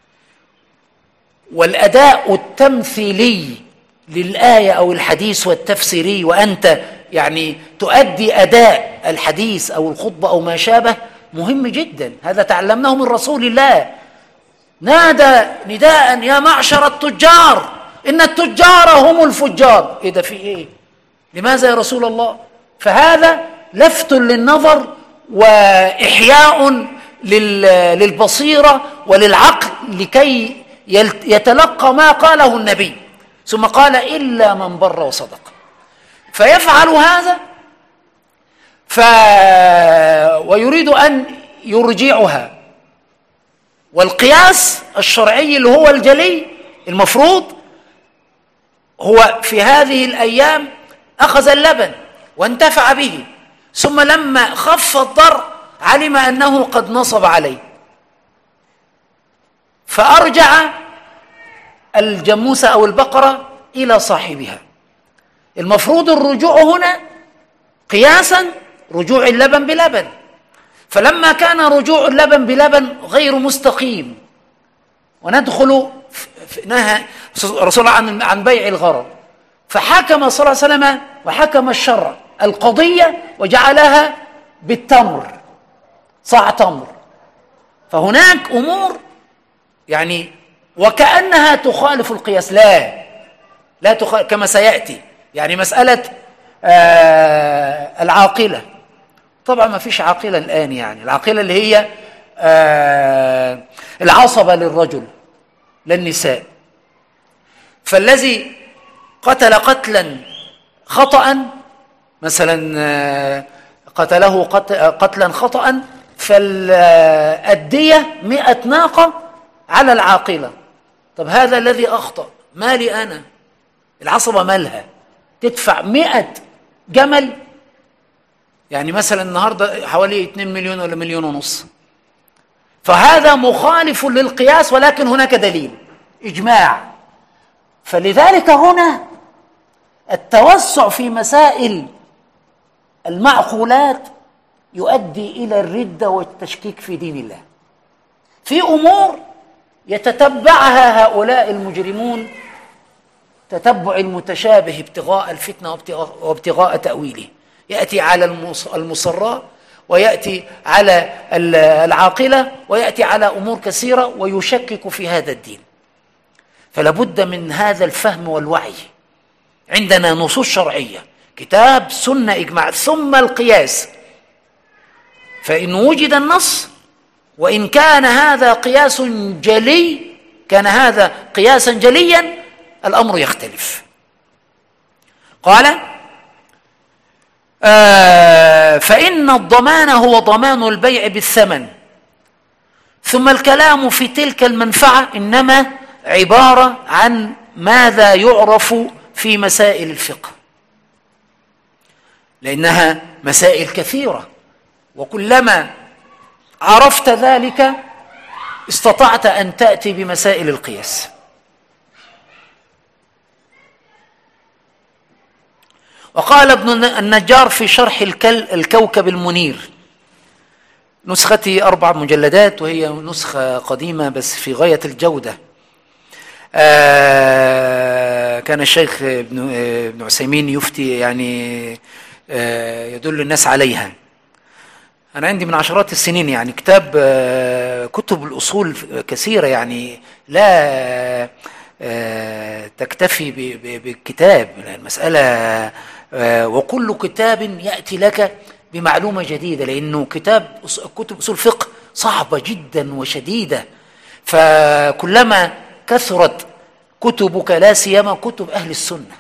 والأداء التمثيلي للآية أو الحديث والتفسيري، وأنت يعني تؤدي أداء الحديث أو الخطبة أو ما شابه، مهم جدا. هذا تعلمناه من رسول الله، نادى نداء: يا معشر التجار، إن التجار هم الفجار. إيه ده؟ في إيه؟ لماذا يا رسول الله؟ فهذا لفت للنظر وإحياء للبصيرة وللعقل لكي يتلقى ما قاله النبي. ثم قال: إلا من بر وصدق. فيفعل هذا ويريد أن يرجعها. والقياس الشرعي اللي هو الجلي المفروض هو في هذه الأيام أخذ اللبن وانتفع به، ثم لما خف الضر علم أنه قد نصب عليه فأرجع الجاموسة أو البقرة إلى صاحبها. المفروض الرجوع هنا قياسا رجوع اللبن بلبن، فلما كان رجوع اللبن بلبن غير مستقيم، وندخل نهى رسول الله عن بيع الغرر، فحكم صلى الله عليه وسلم وحكم الشرع القضية وجعلها بالتمر، صاع تمر. فهناك أمور يعني وكأنها تخالف القياس. لا تخالف كما سيأتي. يعني مسألة العاقلة، طبعا ما فيش عاقلة الآن، يعني العاقلة اللي هي العصبة للرجل لا النساء. فالذي قتل قتلا خطأ مثلا، قتله قتلا خطأ، فالأدية 100 ناقة على العاقلة. طب هذا الذي أخطأ مالي أنا؟ العصبة مالها تدفع 100 جمل؟ يعني مثلا النهاردة حوالي 2 مليون ولا 1.5 مليون. فهذا مخالف للقياس، ولكن هناك دليل إجماع. فلذلك هنا التوسع في مسائل المعقولات يؤدي إلى الردة والتشكيك في دين الله، في أمور يتتبعها هؤلاء المجرمون تتبع المتشابه ابتغاء الفتنة وابتغاء تأويله. يأتي على المصراء، ويأتي على العاقلة، ويأتي على أمور كثيرة، ويشكك في هذا الدين. فلا بد من هذا الفهم والوعي. عندنا نصوص شرعية، كتاب سنة إجماع، ثم القياس. فإن وجد النص، وإن كان هذا قياس جلي، كان هذا قياسا جليا، الأمر يختلف. قال فإن الضمان هو ضمان البيع بالثمن. ثم الكلام في تلك المنفعة إنما عبارة عن ماذا يعرف في مسائل الفقه، لأنها مسائل كثيرة، وكلما عرفت ذلك استطعت أن تأتي بمسائل القياس. وقال ابن النجار في شرح الكوكب المنير، نسختي 4 مجلدات، وهي نسخة قديمة بس في غاية الجودة. كان الشيخ ابن عثيمين يفتي، يعني يدل الناس عليها. أنا عندي من عشرات السنين يعني كتاب، كتب الأصول كثيرة، يعني لا تكتفي بالكتاب، المسألة وكل كتاب يأتي لك بمعلومة جديدة، لأنه كتب أصول فقه صعبة جدا وشديدة. فكلما كثرت كتبك، لا سيما كتب أهل السنة،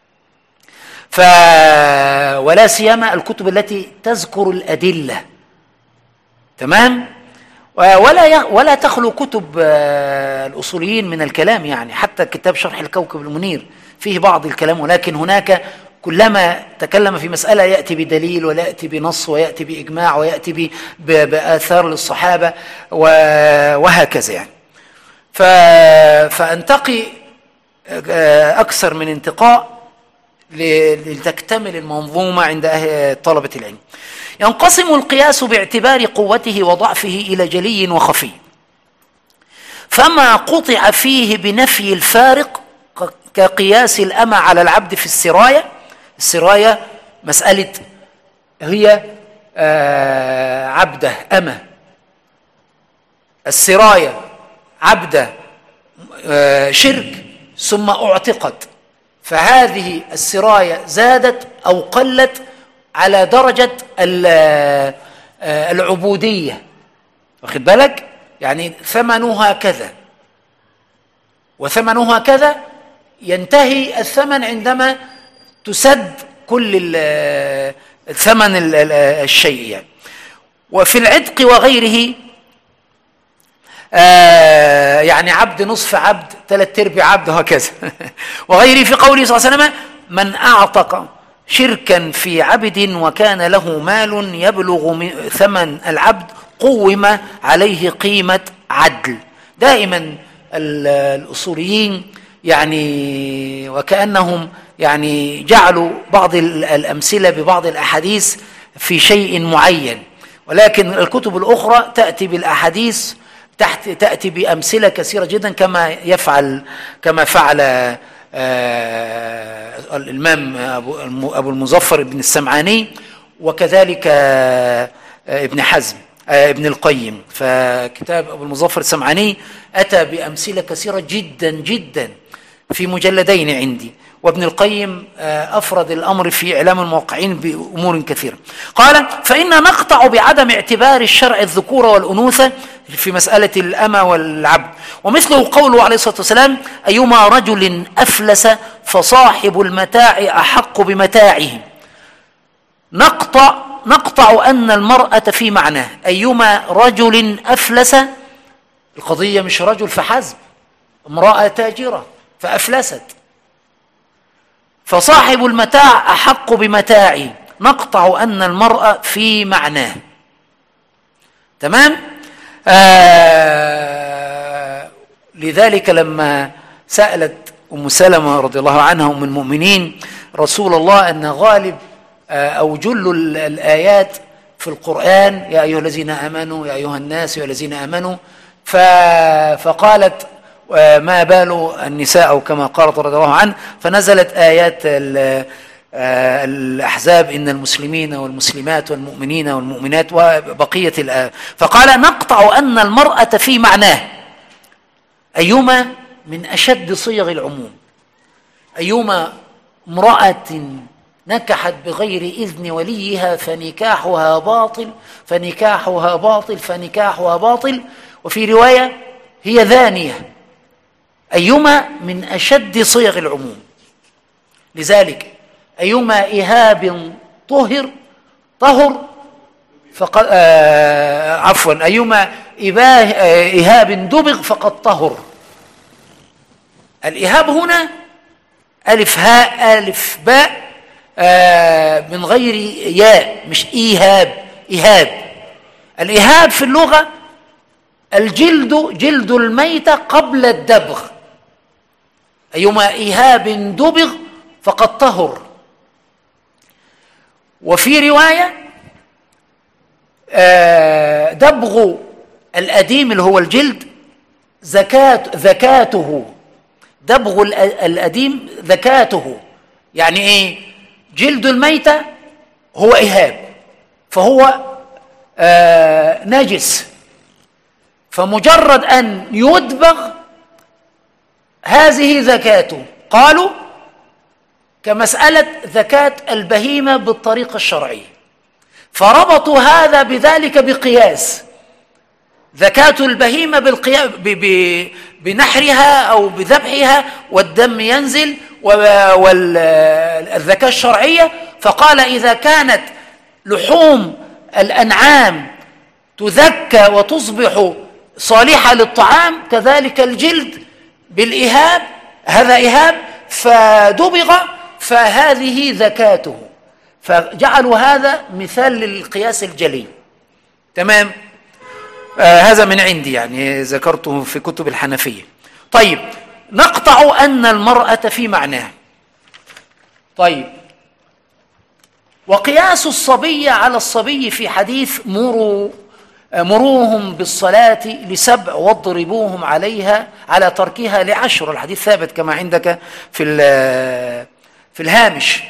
ولا سيما الكتب التي تذكر الأدلة، تمام؟ ولا تخلو كتب الأصوليين من الكلام، يعني حتى كتاب شرح الكوكب المنير فيه بعض الكلام، ولكن هناك كلما تكلم في مسألة يأتي بدليل، ولا يأتي بنص، ويأتي بإجماع، ويأتي بآثار للصحابة، وهكذا يعني. فأنتقي أكثر من انتقاء لتكتمل المنظومة عند طلبة العلم. ينقسم القياس باعتبار قوته وضعفه إلى جلي وخفي. فما قطع فيه بنفي الفارق كقياس الأمة على العبد في السراية. السراية مسألة هي عبده أمة، السراية عبده شرك ثم اعتقد، فهذه السراية زادت أو قلت على درجة العبودية، واخد بالك؟ يعني ثمنها كذا وثمنها كذا، ينتهي الثمن عندما تسد كل ثمن الشيء يعني. وفي العتق وغيره يعني عبد، نصف عبد، 3/4 عبد، هكذا وغيره. في قوله صلى الله عليه وسلم: من أعتق شركا في عبد وكان له مال يبلغ ثمن العبد قوم عليه قيمة عدل. دائما الأصوليين يعني وكأنهم يعني جعلوا بعض الأمثلة ببعض الأحاديث في شيء معين، ولكن الكتب الأخرى تأتي بالأحاديث تأتي بأمثلة كثيرة جدا، كما فعل الإمام أبو المظفر بن السمعاني، وكذلك ابن حزم. ابن القيم. فكتاب أبو المظفر السمعاني أتى بأمثلة كثيرة جدا جدا في مجلدين عندي، وابن القيم أفرد الأمر في إعلام الموقعين بأمور كثيرة. قال: فإن نقطع بعدم اعتبار الشرع الذكورة والأنوثة في مسألة الأمة والعبد، ومثله قوله عليه الصلاة والسلام: أيما رجل أفلس فصاحب المتاع أحق بمتاعه. نقطع أن المرأة في معناه، أيما رجل أفلس، القضية مش رجل فحسب، امرأة تاجرة فأفلست، فصاحب المتاع أحق بمتاعه. نقطع أن المرأة في معناه. تمام؟ لذلك لما سألت أم سلمة رضي الله عنها أم المؤمنين رسول الله أن غالب أو جل الآيات في القرآن يا أيها الذين آمنوا، يا أيها الناس، يا الذين آمنوا، فقالت ما بال النساء أو كما قالت رضي الله عنه، فنزلت آيات الأحزاب: إن المسلمين والمسلمات والمؤمنين والمؤمنات وبقية الآيات. فقال: نقطع أن المرأة في معناه، أيما من أشد صيغ العموم، أيما امرأة نكحت بغير إذن وليها فنكاحها باطل فنكاحها باطل فنكاحها باطل، وفي رواية هي ذانية، أيما من أشد صيغ العموم. لذلك أيما إهاب طهر فقد عفوا أيما إهاب دبغ فقد طهر. الإهاب هنا ألف هاء ألف باء من غير ياء، مش إهاب. الإهاب في اللغة جلد الميتة قبل الدبغ، أيما إهاب دبغ فقد طهر. وفي رواية دبغ الأديم اللي هو الجلد ذكاته، دبغ الأديم ذكاته، يعني إيه؟ جلد الميتة هو إهاب فهو نجس، فمجرد أن يدبغ هذه ذكاته. قالوا كمسألة ذكاة البهيمة بالطريقة الشرعية، فربطوا هذا بذلك بقياس ذكاة البهيمة بنحرها أو بذبحها والدم ينزل والذكاة الشرعية. فقال إذا كانت لحوم الأنعام تذكى وتصبح صالحة للطعام، كذلك الجلد بالإهاب، هذا إهاب فدبغ فهذه ذكاته، فجعلوا هذا مثال للقياس الجلي. تمام؟ هذا من عندي، يعني ذكرته في كتب الحنفية. طيب، نقطع أن المرأة في معناه. طيب، وقياس الصبي على الصبي في حديث مروهم بالصلاة ل7 واضربوهم عليها على تركها ل10، الحديث ثابت كما عندك في الهامش.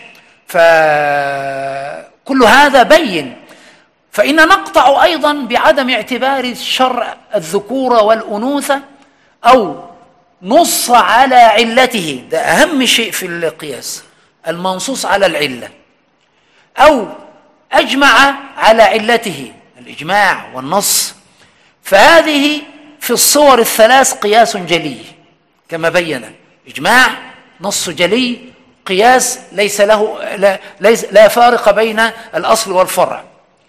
فكل هذا بين. فإن نقطع أيضا بعدم اعتبار الشرع الذكورة والأنوثة أو نص على علته، ده أهم شيء في القياس، المنصوص على العلة، أو أجمع على علته، الإجماع والنص، فهذه في الصور الثلاث قياس جلي كما بين: إجماع، نص جلي، قياس ليس له لا فارق بين الأصل والفرع.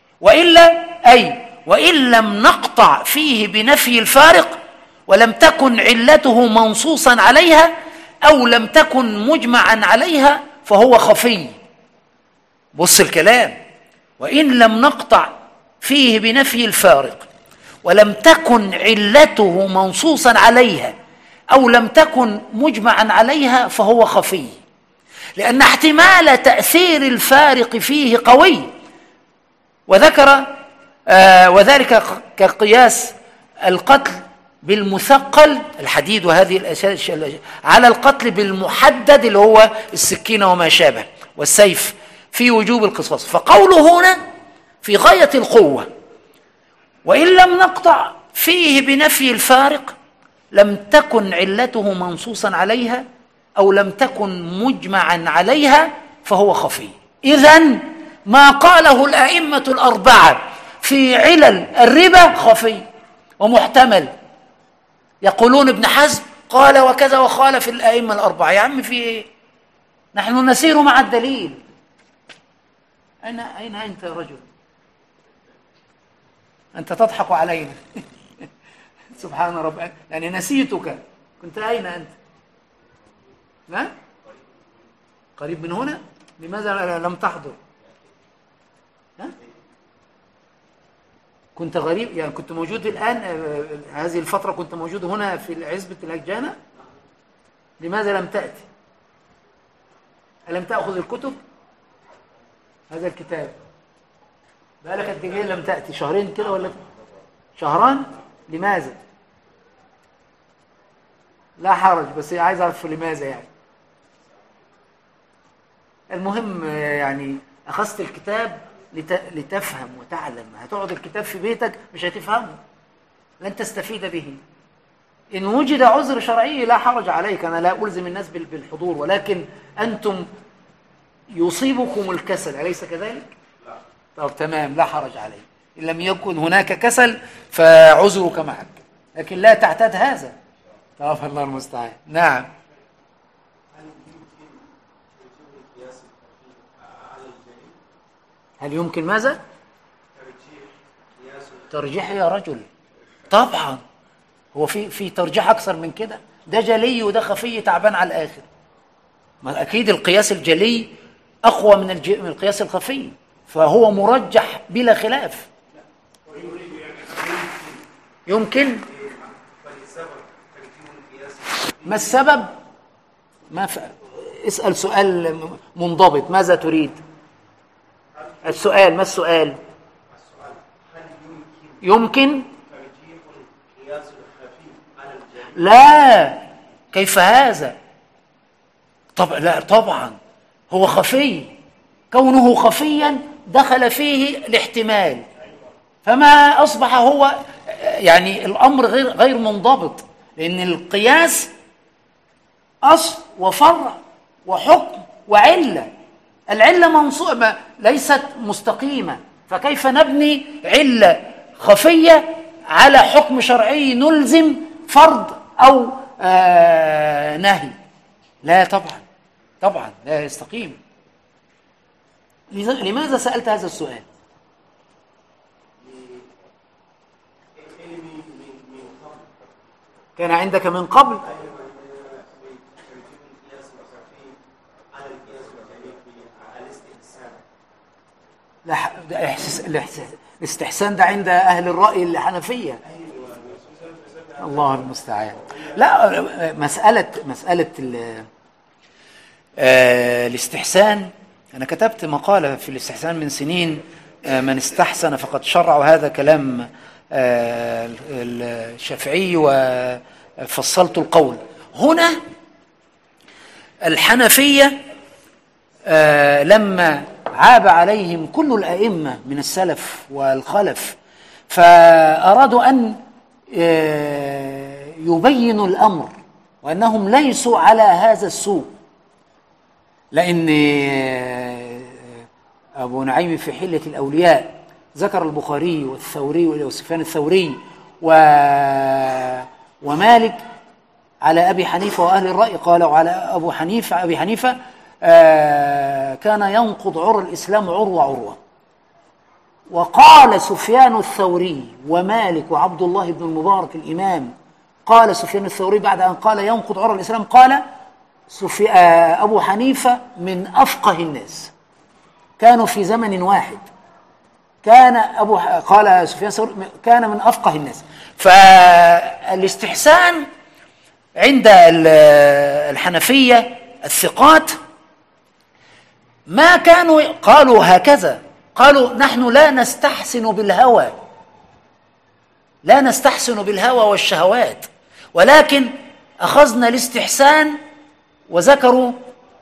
وإن لم نقطع فيه بنفي الفارق ولم تكن علته منصوصا عليها أو لم تكن مجمعا عليها فهو خفي. بص الكلام: وإن لم نقطع فيه بنفي الفارق ولم تكن علته منصوصا عليها أو لم تكن مجمعا عليها فهو خفي، لأن احتمال تأثير الفارق فيه قوي. وذكر وذلك كقياس القتل بالمثقل، الحديد وهذه الأشياء، على القتل بالمحدد اللي هو السكينة وما شابه والسيف في وجوب القصاص. فقوله هنا في غاية القوة، وإن لم نقطع فيه بنفي الفارق لم تكن علته منصوصا عليها أو لم تكن مجمعا عليها فهو خفي. إذن ما قاله الأئمة الأربعة في علل الربا خفي ومحتمل. يقولون ابن حزم قال وكذا وخالف الأئمة الأربعة. يا عم في إيه؟ نحن نسير مع الدليل. أين أنت يا رجل؟ أنت تضحك علينا. سبحان رب، يعني نسيتك. كنت أين أنت؟ ها؟ قريب من هنا؟ لماذا لم تحضر؟ ها؟ كنت غريب، يعني كنت موجود الآن هذه الفترة، كنت موجود هنا في عزبة الهجانة. لماذا لم تأتي؟ ألم تأخذ الكتب؟ هذا الكتاب بقالك قد ايه لم تأتي؟ شهرين كده ولا شهران؟ لماذا؟ لا حرج، بس عايز أعرف لماذا يعني. المهم يعني أخذت الكتاب لتفهم وتعلم. هتقعد الكتاب في بيتك مش هتفهمه، لن تستفيد به. إن وجد عذر شرعي لا حرج عليك، أنا لا ألزم الناس بالحضور، ولكن أنتم يصيبكم الكسل، أليس كذلك؟ لا. طب تمام، لا حرج عليك. إن لم يكن هناك كسل فعذرك معك، لكن لا تعتاد هذا. طب الله المستعان. نعم. هل يمكن ماذا؟ ترجيح يا رجل. طبعا هو في ترجيح أكثر من كده. ده جلي وده خفي تعبان على الآخر. ما أكيد القياس الجلي أقوى من القياس الخفي، فهو مرجح بلا خلاف. يمكن. ما السبب؟ اسأل سؤال منضبط. ماذا تريد؟ السؤال، ما السؤال؟ يمكن؟ لا، كيف هذا؟ لا طبعا هو خفي. كونه خفيا دخل فيه الاحتمال، فما أصبح هو يعني الأمر غير منضبط، لأن القياس أصل وفرع وحكم وعلة. العلة منصوبة ليست مستقيمة، فكيف نبني علة خفية على حكم شرعي نلزم فرض أو نهي؟ لا طبعا لا يستقيم. لماذا سألت هذا السؤال؟ كان عندك من قبل؟ الاستحسان ده عند أهل الرأي الحنفية. الله المستعان. لا، مسألة الاستحسان، أنا كتبت مقالة في الاستحسان من سنين، من استحسن فقد شرع، وهذا كلام الشافعي، وفصلت القول. هنا الحنفية لما عاب عليهم كل الأئمة من السلف والخلف، فأرادوا أن يبينوا الأمر وأنهم ليسوا على هذا السوء، لأن أبو نعيم في حلة الأولياء ذكر البخاري والثوري وسفيان الثوري ومالك على أبي حنيفة وأهل الرأي، قالوا على أبي حنيفة كان ينقض عرى الإسلام عروة. وقال سفيان الثوري ومالك وعبد الله بن المبارك الإمام، قال سفيان الثوري بعد أن قال ينقض عرى الإسلام، قال أبو حنيفة من أفقه الناس، كانوا في زمن واحد. قال سفيان الثوري كان من أفقه الناس. فالاستحسان عند الحنفية الثقات ما كانوا قالوا هكذا، قالوا نحن لا نستحسن بالهوى والشهوات، ولكن أخذنا الاستحسان وذكروا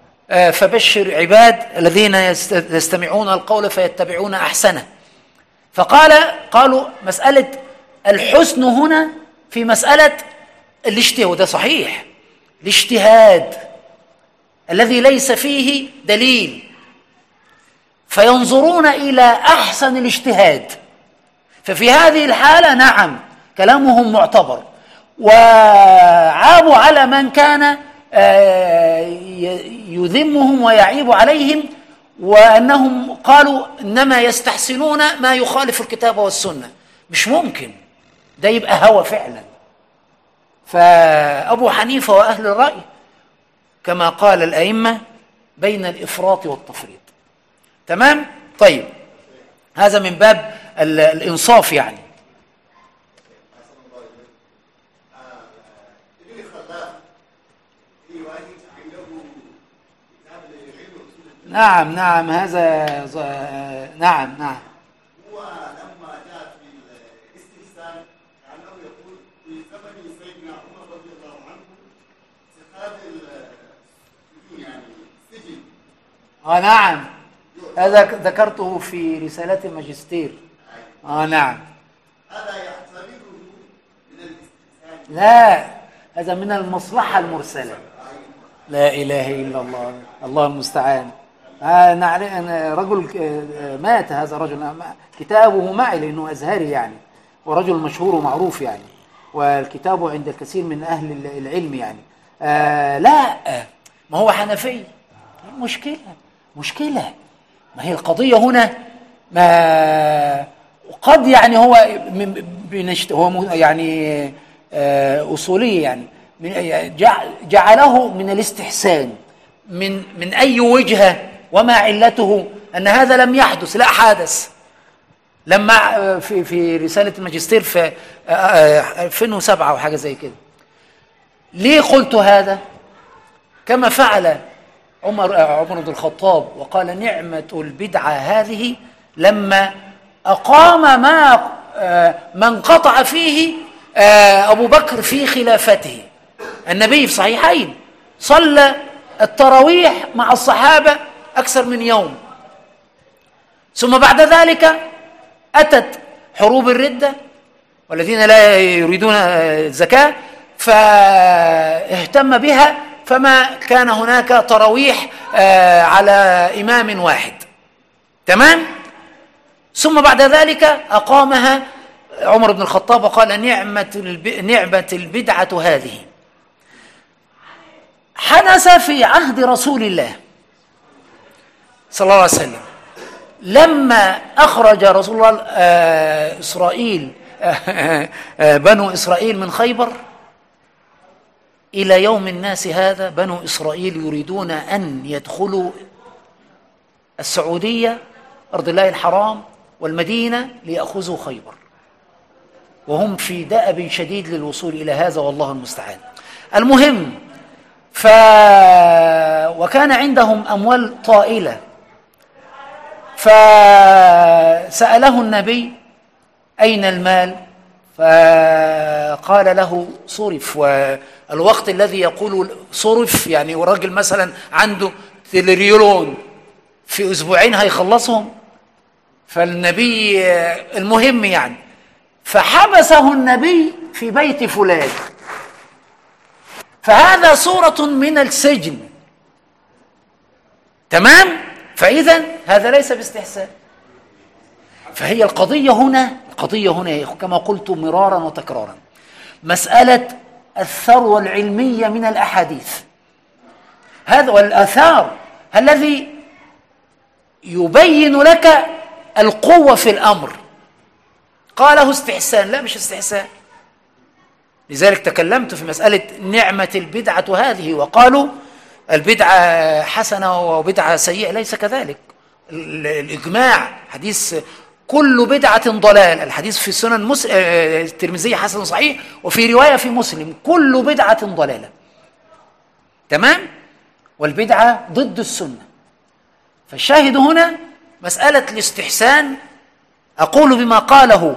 فبشر عباد الذين يستمعون القول فيتبعون أحسنه. قالوا مسألة الحسن هنا في مسألة الاجتهاد، وده صحيح، الاجتهاد الذي ليس فيه دليل، فينظرون إلى أحسن الاجتهاد. ففي هذه الحالة نعم كلامهم معتبر، وعابوا على من كان يذمهم ويعيب عليهم، وأنهم قالوا إنما يستحسنون ما يخالف الكتاب والسنة. مش ممكن، ده يبقى هوى فعلا. فأبو حنيفة وأهل الرأي كما قال الأئمة بين الإفراط والتفريط. تمام؟ طيب، هذا من باب الإنصاف يعني. نعم هذا نعم. هو لما جاء في الاستحسان كأنه يقول في زمن سيدنا عمر رضي الله عنه اتخاذ السجون يعني السجن. نعم، هذا ذكرته في رسالة الماجستير. نعم. هذا يعتبره من الاستحسان؟ لا، هذا من المصلحة المرسلة. لا إله إلا الله، الله المستعان. رجل مات، هذا رجل كتابه معي لأنه أزهري يعني، ورجل مشهور ومعروف يعني، والكتاب عند الكثير من أهل العلم يعني. لا، ما هو حنفي. مشكلة. ما هي القضية هنا، ما قد يعني هو يعني أصولي يعني، جعله من الاستحسان من أي وجهة، وما علته أن هذا لم يحدث. لا، حدث. لما في رسالة الماجستير في 2007 أو حاجة زي كده. ليه قلت هذا؟ كما فعل عمر بن الخطاب وقال نعمة البدعة هذه لما أقام ما انقطع فيه أبو بكر في خلافته. النبي في صحيحين صلى التراويح مع الصحابة أكثر من يوم، ثم بعد ذلك أتت حروب الردة والذين لا يريدون الزكاة فاهتم بها، فما كان هناك تراويح على إمام واحد. تمام؟ ثم بعد ذلك أقامها عمر بن الخطاب وقال نعمة البدعة هذه. حدث في عهد رسول الله صلى الله عليه وسلم لما أخرج رسول الله بنو إسرائيل من خيبر. إلى يوم الناس هذا بنو إسرائيل يريدون أن يدخلوا السعودية أرض الله الحرام والمدينة ليأخذوا خيبر، وهم في دأب شديد للوصول إلى هذا، والله المستعان. المهم، وكان عندهم أموال طائلة، فسأله النبي أين المال؟ فقال له صرف. والوقت الذي يقول صرف يعني والراجل مثلا عنده تريليون في أسبوعين هيخلصهم. فالنبي المهم يعني فحبسه النبي في بيت فلان، فهذا صورة من السجن. تمام؟ فإذا هذا ليس باستحسان. فهي القضية هنا كما قلت مرارا وتكرارا، مسألة الثروة العلمية من الأحاديث. هذا والآثار الذي يبين لك القوة في الأمر. قاله استحسان، لا مش استحسان. لذلك تكلمت في مسألة نعمة البدعة هذه، وقالوا البدعة حسنة وبدعة سيئة. ليس كذلك. الإجماع حديث كل بدعة ضلال، الحديث في السنن الترمذي حسن صحيح، وفي رواية في مسلم كل بدعة ضلالة. تمام؟ والبدعة ضد السنة. فالشاهد هنا مسألة الاستحسان. أقول بما قاله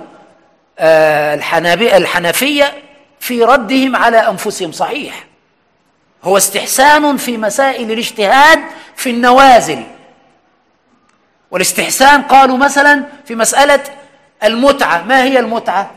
الحنفية في ردهم على أنفسهم صحيح، هو استحسان في مسائل الاجتهاد في النوازل. والاستحسان قالوا مثلا في مسألة المتعة، ما هي المتعة؟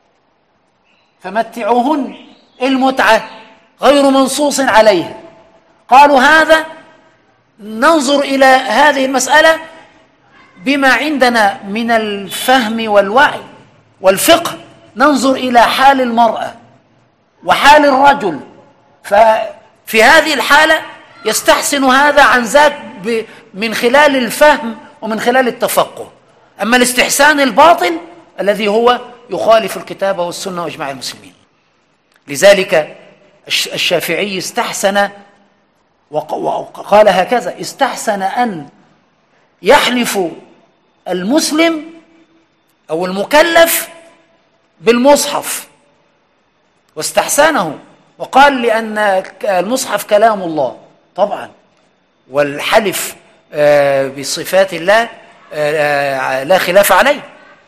فمتعوهن. المتعة غير منصوص عليها. قالوا هذا ننظر إلى هذه المسألة بما عندنا من الفهم والوعي والفقه، ننظر إلى حال المرأة وحال الرجل، ففي هذه الحالة يستحسن هذا عن ذاك من خلال الفهم ومن خلال التفقه. أما الاستحسان الباطل الذي هو يخالف الكتاب والسنة وإجماع المسلمين. لذلك الشافعي استحسن وقال هكذا: استحسن أن يحلف المسلم أو المكلف بالمصحف، واستحسنه وقال لأن المصحف كلام الله طبعا، والحلف بصفات الله لا خلاف عليه.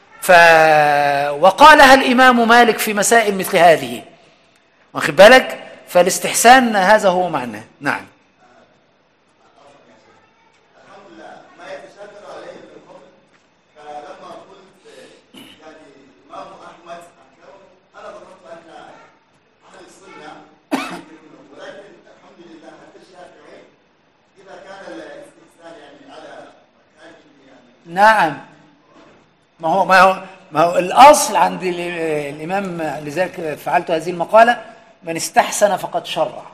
وقالها الإمام مالك في مسائل مثل هذه، واخد بالك؟ فالاستحسان هذا هو معناه. نعم. الحمد لله ما يتشكر عليه بالفضل. فلما قلت يعني الإمام أحمد أنكره، أنا ظننت أن أهل السنة ينكرونه، ولكن الحمد لله حتى الشافعي إذا كان الاستحسان يعني على مكان يعني. نعم. ما هو الأصل عند الإمام، لذلك فعلت هذه المقالة: من استحسن فقد شرع.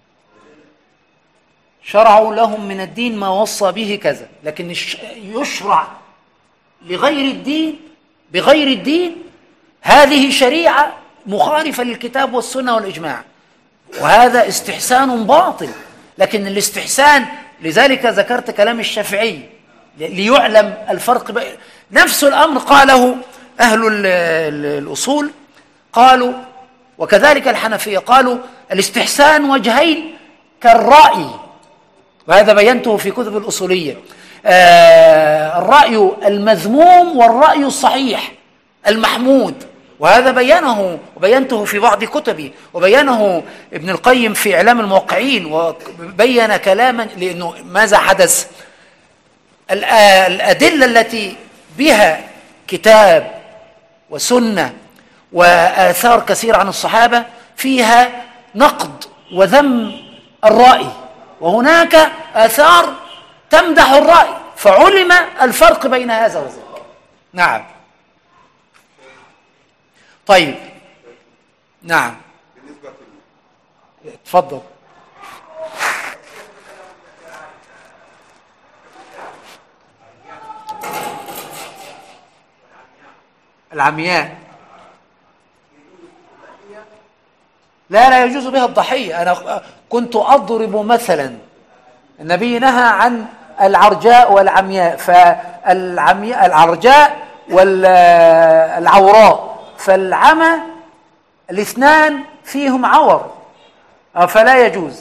شرعوا لهم من الدين ما وصى به كذا، لكن يشرع لغير الدين بغير الدين، هذه شريعة مخالفة للكتاب والسنة والإجماع، وهذا استحسان باطل. لكن الاستحسان، لذلك ذكرت كلام الشافعي ليعلم الفرق نفس الأمر قاله أهل الأصول، قالوا وكذلك الحنفية قالوا الاستحسان وجهين كالرأي، وهذا بينته في كتب الأصولية. الرأي المذموم والرأي الصحيح المحمود، وهذا بينته في بعض كتبي، وبينه ابن القيم في إعلام الموقعين، وبين كلاما. لأنه ماذا حدث؟ الأدلة التي بها كتاب وسنة وآثار كثيرة عن الصحابة فيها نقد وذم الرأي، وهناك آثار تمدح الرأي، فعلم الفرق بين هذا وذاك. نعم. طيب. نعم. تفضل. العمياء لا يجوز بها الضحية. أنا كنت أضرب مثلا، النبي نهى عن العرجاء والعمياء، العرجاء والعوراء، فالعمى الاثنان فيهم عور، فلا يجوز.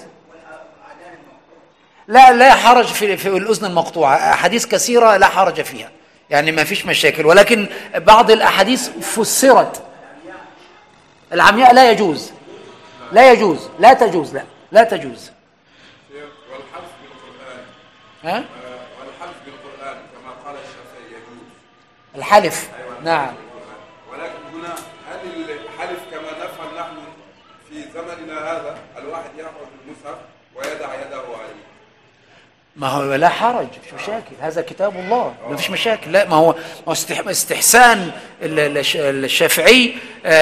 لا حرج في الأذن المقطوعة، أحاديث كثيرة لا حرج فيها، يعني ما فيش مشاكل، ولكن بعض الأحاديث فسرت. العمياء لا يجوز، لا تجوز. والحلف بالقرآن، والحلف بالقرآن كما قال الشافعي يجوز الحلف. نعم. ولكن هنا هل الحلف كما نفعل نحن في زمننا هذا، الواحد يأخذ المصحف ويدع يده عليه؟ ما هو لا حرج، مش مشاكل، هذا كتاب الله، ما فيش مشاكل. لا، ما هو استحسان الشافعي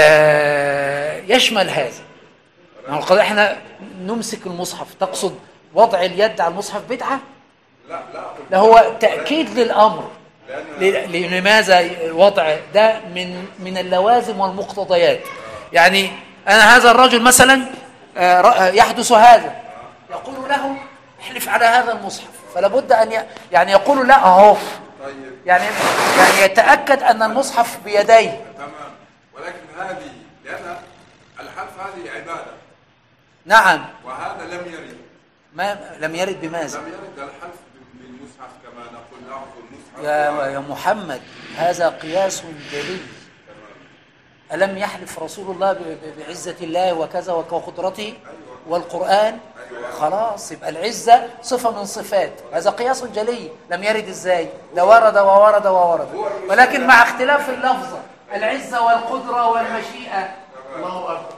يشمل هذا. ما هو احنا نمسك المصحف، تقصد وضع اليد على المصحف بدعة؟ لا هو تأكيد للأمر. لماذا الوضع ده من اللوازم والمقتضيات؟ يعني أنا هذا الرجل مثلا يحدث هذا، يقول له احلف على هذا المصحف، فلا بد أن يعني يقول لا أهو، يعني يتأكد أن المصحف بيديه. تمام. ولكن هذه لأن الحلف هذه عبادة. نعم. وهذا لم يرد. لم يرد بماذا؟ لم يرد الحلف بالمصحف كما نقول نأخذ المصحف. يا محمد، هذا قياس جلي. ألم يحلف رسول الله بعزة الله وكذا وقدرته والقرآن؟ خلاص يبقى العزة صفة من صفات، هذا قياس جلي لم يرد ازاي، ده ورد وورد وورد، ولكن مع اختلاف اللفظة، العزة والقدرة والمشيئة. الله أكبر.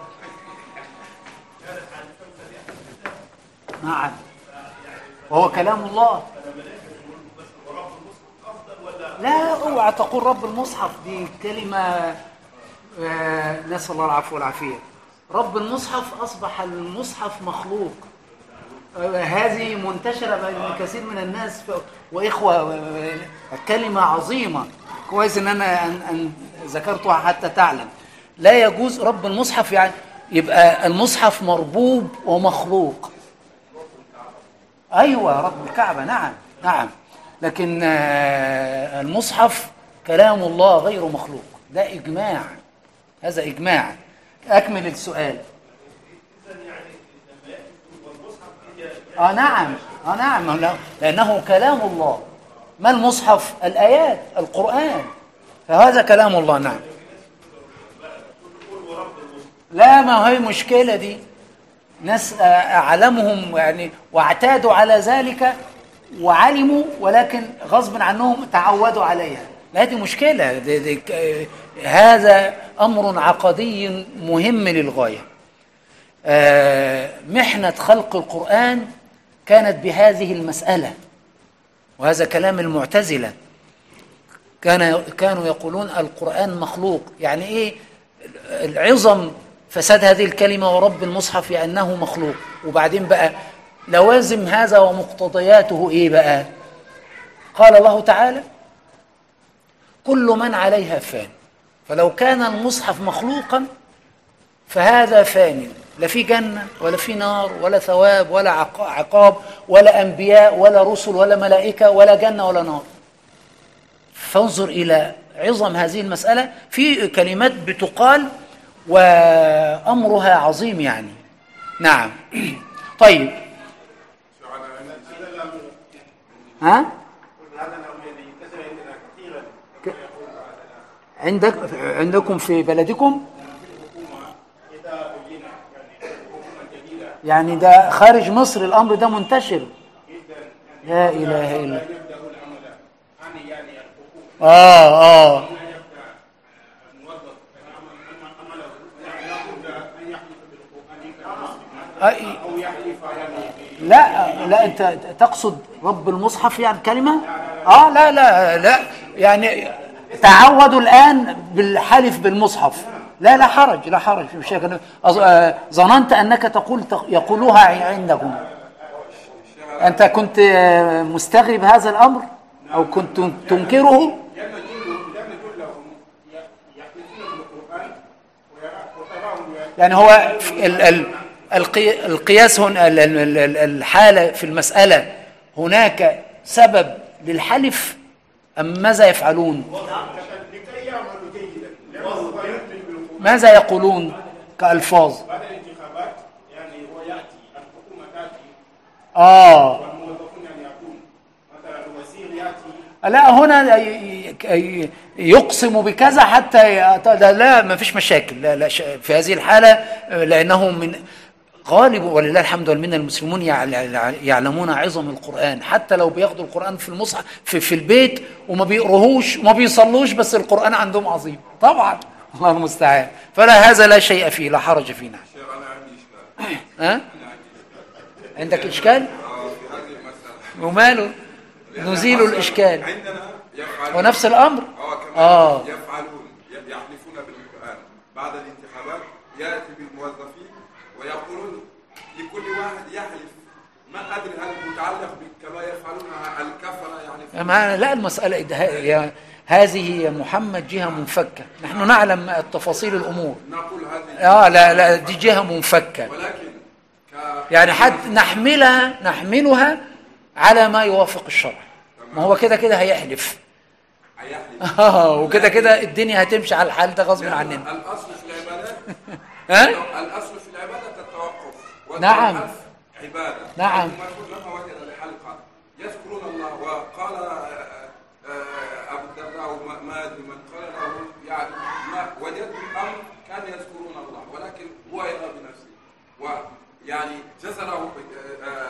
نعم، وهو كلام الله. لا اوعى تقول رب المصحف، دي كلمة نسأل الله العفو والعافية. رب المصحف أصبح المصحف مخلوق، هذه منتشرة بين كثير من الناس وإخوة، الكلمة عظيمة، كويس إن أنا أن ذكرتها حتى تعلم. لا يجوز رب المصحف، يعني يبقى المصحف مربوب ومخلوق. أيوة رب الكعبة، نعم نعم، لكن المصحف كلام الله غير مخلوق، ده إجماع، هذا إجماع. أكمل السؤال. نعم نعم، لأنه كلام الله. ما المصحف؟ الآيات، القرآن، فهذا كلام الله. نعم. لا، ما هي مشكلة دي، ناس أعلمهم يعني واعتادوا على ذلك وعلموا، ولكن غصب عنهم تعودوا عليها. لا، دي مشكلة، دي هذا أمر عقدي مهم للغاية. محنة خلق القرآن كانت بهذه المسألة، وهذا كلام المعتزلة. كانوا يقولون القرآن مخلوق. يعني إيه العظم فساد هذه الكلمة ورب المصحف لأنه مخلوق؟ وبعدين بقى لوازم هذا ومقتضياته إيه بقى؟ قال الله تعالى: كل من عليها فان. فلو كان المصحف مخلوقا فهذا فان، لا في جنة ولا في نار ولا ثواب ولا عقاب ولا أنبياء ولا رسل ولا ملائكة ولا جنة ولا نار. فانظر إلى عظم هذه المسألة. في كلمات بتقال وأمرها عظيم يعني. نعم. طيب، ها؟ عندكم في بلدكم يعني ده خارج مصر الأمر ده منتشر. لا إله إلا الله. لا أنت تقصد رب المصحف يعني كلمة؟ لا يعني تعودوا الآن بالحلف بالمصحف. لا حرج، لا حرج، في مشاكل. ظننت أنك يقولوها عندكم. أنت كنت مستغرب هذا الأمر أو كنت تنكره؟ يعني هو القياس هنا، الحالة في المسألة، هناك سبب للحلف أم ماذا يفعلون؟ ماذا يقولون كألفاظ؟ بعد الانتخابات يعني هو يأتي، الحكومة تأتي والموظفون يعني يكون مثلا الوزير يأتي. لا، هنا يقسم بكذا حتى لا ما فيش مشاكل. لا في هذه الحالة، لأنه من غالب ولله الحمد والمنة المسلمون يعلمون عظم القرآن، حتى لو بياخدوا القرآن في المصحف في البيت وما بيقروهوش وما بيصلوش، بس القرآن عندهم عظيم طبعا، الله المستعان. فلا، هذا لا شيء فيه، لا حرج فيه. نعم. عندك إشكال؟ في هذه المسألة. وماله؟ نزيل الإشكال. عندنا يفعلون ونفس الأمر. يفعلون، يحلفون بالقرآن بعد الانتخابات، يأتي بالموظفين ويقولون لكل واحد يحلف. ما أدري هل متعلق كما يفعلون الكفرة يعني؟ لا، المسألة هذه يا محمد جهة منفكة. نحن نعلم تفاصيل الأمور. نقول هذه لا دي جهة منفكة، ولكن يعني حد نحملها على ما يوافق الشرع. ما هو كده هيحلف. وكده الدنيا هتمشي على الحال ده غصب عننا. الأصل في العبادات الأصل في العبادة التوقف. نعم. عبادة. نعم. لما وجد الحلقة يذكرون الله، وقال أبو الدرداء ما أدري من قال له يعني ما وجدت الأمر كان يذكرون الله، ولكن هو يرى بنفسه، ويعني جزره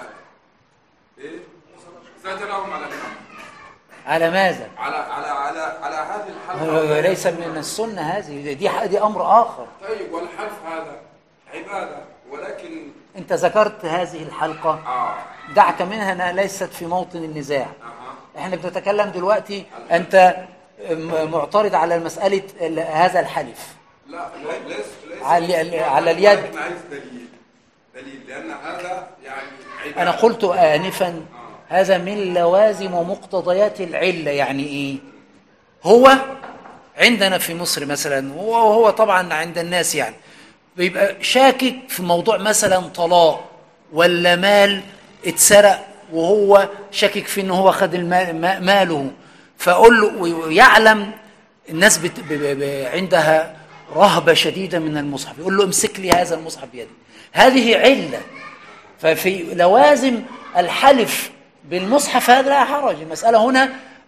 على ماذا؟ على هذه الحلقة. ليس من السنة هذه، دي أمر آخر. طيب، والحلف هذا عبادة، ولكن أنت ذكرت هذه الحلقة دعك منها أنها ليست في موطن النزاع. احنا بنتكلم دلوقتي، أنت معترض على مسألة هذا الحلف. لا، ليس على اليد. عايز دليل، لأن هذا يعني عبادة. أنا قلت آنفا هذا من لوازم ومقتضيات العلة. يعني إيه؟ هو عندنا في مصر مثلا، وهو طبعا عند الناس يعني بيبقى شاكك في موضوع مثلا طلاق ولا مال اتسرق، وهو شاكك في انه هو خد ماله، فاقول له، ويعلم الناس عندها رهبة شديدة من المصحف، يقول له امسك لي هذا المصحف بيدي. هذه علة. ففي لوازم الحلف بالمصحف هذا لا حرج. المسألة هنا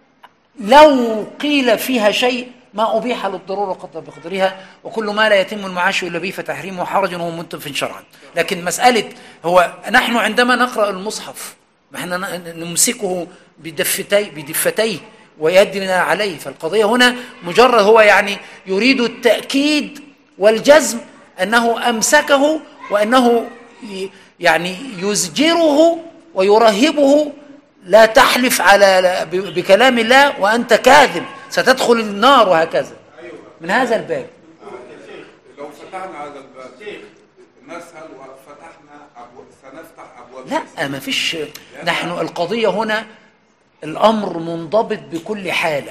لو قيل فيها شيء ما أبيح للضرورة قدر بقدرها، وكل ما لا يتم المعاش إلا به فتحريمه حرج وهو منتف شرعا. لكن مسألة هو نحن عندما نقرأ المصحف نحن نمسكه بدفتيه ويدنا عليه، فالقضية هنا مجرد هو يعني يريد التأكيد والجزم أنه أمسكه، وأنه يعني يزجره ويرهبه، لا تحلف بكلام الله وأنت كاذب ستدخل النار، وهكذا. من هذا الباب لو فتحنا هذا الباب نسهل وفتحنا سنفتح أبواب. لا، ما فيش. نحن القضية هنا الأمر منضبط بكل حالة،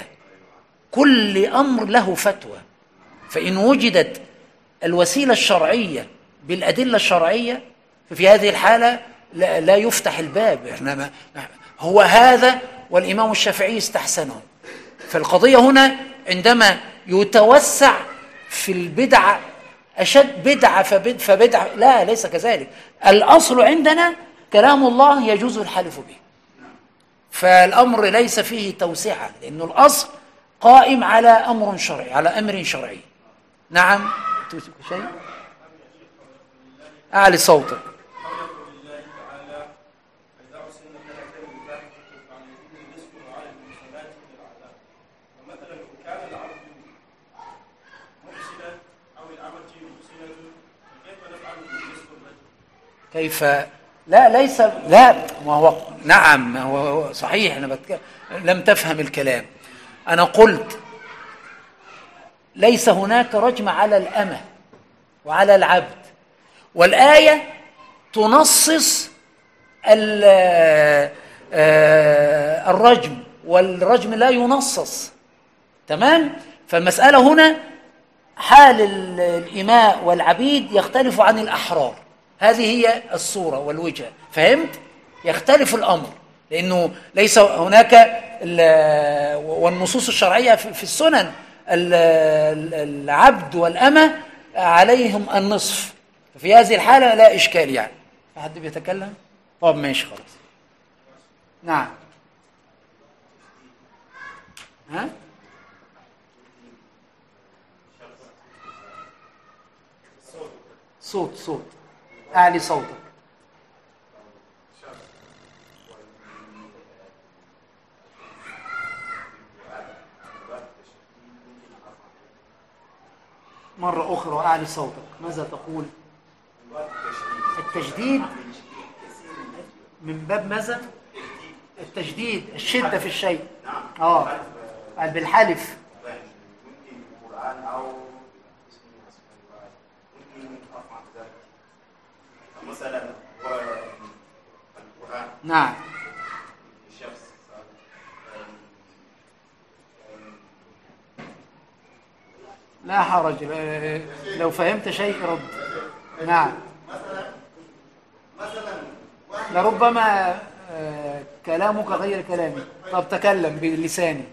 كل أمر له فتوى. فإن وجدت الوسيلة الشرعية بالأدلة الشرعية ففي هذه الحالة لا يفتح الباب. احنا هو هذا، والإمام الشافعي استحسنه. فالقضية هنا عندما يتوسع في البدعة، أشد بدعة فبدعة، لا، ليس كذلك. الأصل عندنا كلام الله يجوز الحلف به، فالأمر ليس فيه توسعة، لأن الأصل قائم على أمر شرعي، على أمر شرعي. نعم، شيء أعلي صوتك. كيف؟ لا، ليس، لا، ما هو نعم، ما هو صحيح. أنا لم تفهم الكلام. أنا قلت ليس هناك رجم على الأمة وعلى العبد، والآية تنصص الرجم، والرجم لا ينصص. تمام؟ فالمسألة هنا حال الإماء والعبيد يختلف عن الأحرار. هذه هي الصورة والوجهة. فهمت؟ يختلف الأمر، لأنه ليس هناك والنصوص الشرعية في السنن العبد والأمة عليهم النصف. في هذه الحالة لا إشكال. يعني حد بيتكلم؟ طب ماشي، خلاص. نعم. ها؟ صوت أعلي صوتك. مرة أخرى أعلي صوتك. ماذا تقول؟ التجديد من باب ماذا؟ التجديد، الشدة في الشيء. بالحلف. نعم. لا حرج، لو فهمت شيء رد. نعم. لربما كلامك غير كلامي. طب تكلم بلساني.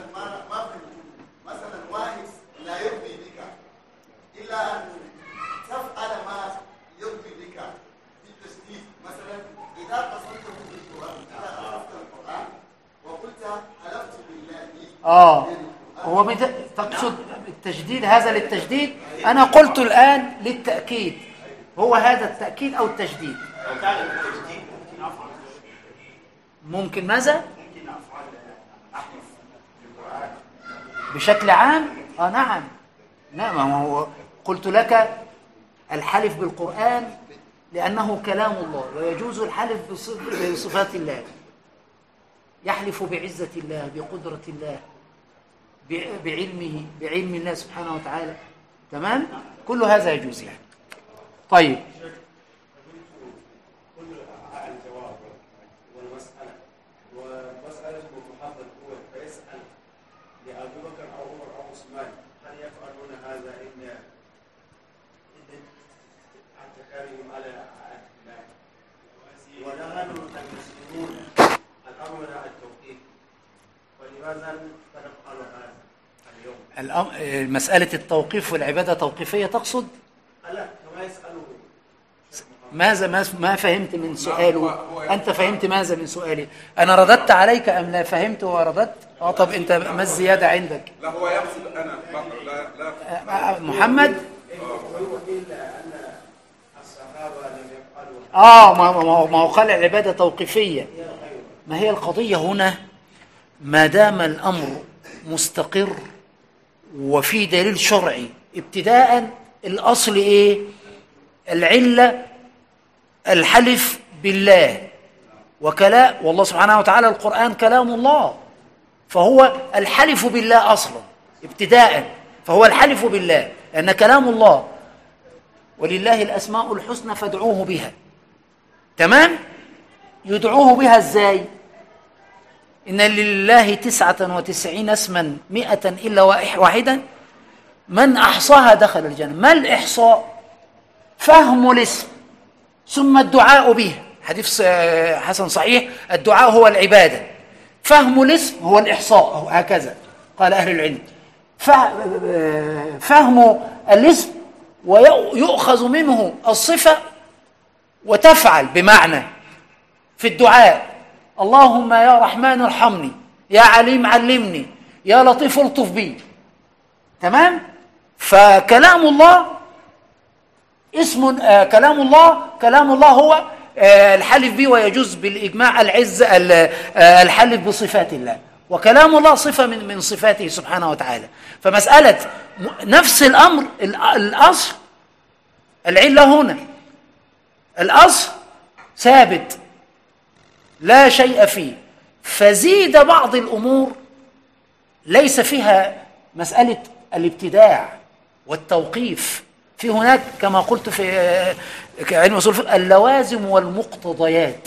مثلا واحد لا يرضي بك إلا أن تفعل ما يرضي بك بالتشديد. مثلا إذا قصدته بالقرآن، إذا عرفت القرآن وقلت حلفت بالله. هو تقصد التجديد هذا للتجديد؟ أنا قلت الآن للتأكيد. هو هذا التأكيد أو التجديد؟ لو كان التجديد ممكن أفعل. ممكن ماذا؟ ممكن أفعل أحلف بشكل عام نعم. نعم، هو قلت لك الحلف بالقرآن لأنه كلام الله، ويجوز الحلف بصفات الله، يحلف بعزة الله، بقدرة الله، بعلمه، بعلم الله سبحانه وتعالى. تمام؟ كل هذا يجوز يعني. طيب، الجواب والمسألة ومسألة المحاضر الأول فيسأل لأبي بكر أو عمر أو عثمان هل يفعلون هذا إن اعتكافهم على الله ونحن المسلمون الأمر التوقيف، ولماذا نفعل هذا اليوم؟ مسألة التوقيف والعبادة توقيفية تقصد؟ لا، كما يسأله ماذا ما فهمت من سؤاله؟ أنت فهمت ماذا من سؤالي؟ أنا رددت عليك أم لا فهمت ورددت؟ طب أنت ما الزيادة عندك؟ لا، هو يقصد أنا بكر، لا محمد؟ أن الصحابة لم يفعلوا ما هو قال العبادة توقيفية. ما هي القضية هنا؟ ما دام الأمر مستقر وفي دليل شرعي ابتداء، الأصل إيه؟ العلة الحلف بالله، والله سبحانه وتعالى القرآن كلام الله، فهو الحلف بالله أصلا ابتداء، فهو الحلف بالله لأن كلام الله، ولله الأسماء الحسنى فادعوه بها. تمام؟ يدعوه بها ازاي؟ إن لله 99 اسما 100 إلا واحدا من أحصاها دخل الجنة. ما الإحصاء؟ فهم الاسم ثم الدعاء به، حديث حسن صحيح، الدعاء هو العبادة، فهم الاسم هو الإحصاء، هكذا قال أهل العلم. فهم الاسم ويؤخذ منه الصفة وتفعل، بمعنى في الدعاء اللهم يا رحمن ارحمني، يا عليم علمني، يا لطيف الطف بي. تمام؟ فكلام الله اسم كلام الله هو الحلف به، ويجوز بالإجماع الحلف بصفات الله، وكلام الله صفة من صفاته سبحانه وتعالى. فمسألة نفس الأمر، الأصل العلة هنا، الأصل ثابت لا شيء فيه، فزيد بعض الأمور ليس فيها مسألة الابتداع والتوقيف. في هناك كما قلت في علم أصول الفقه اللوازم والمقتضيات.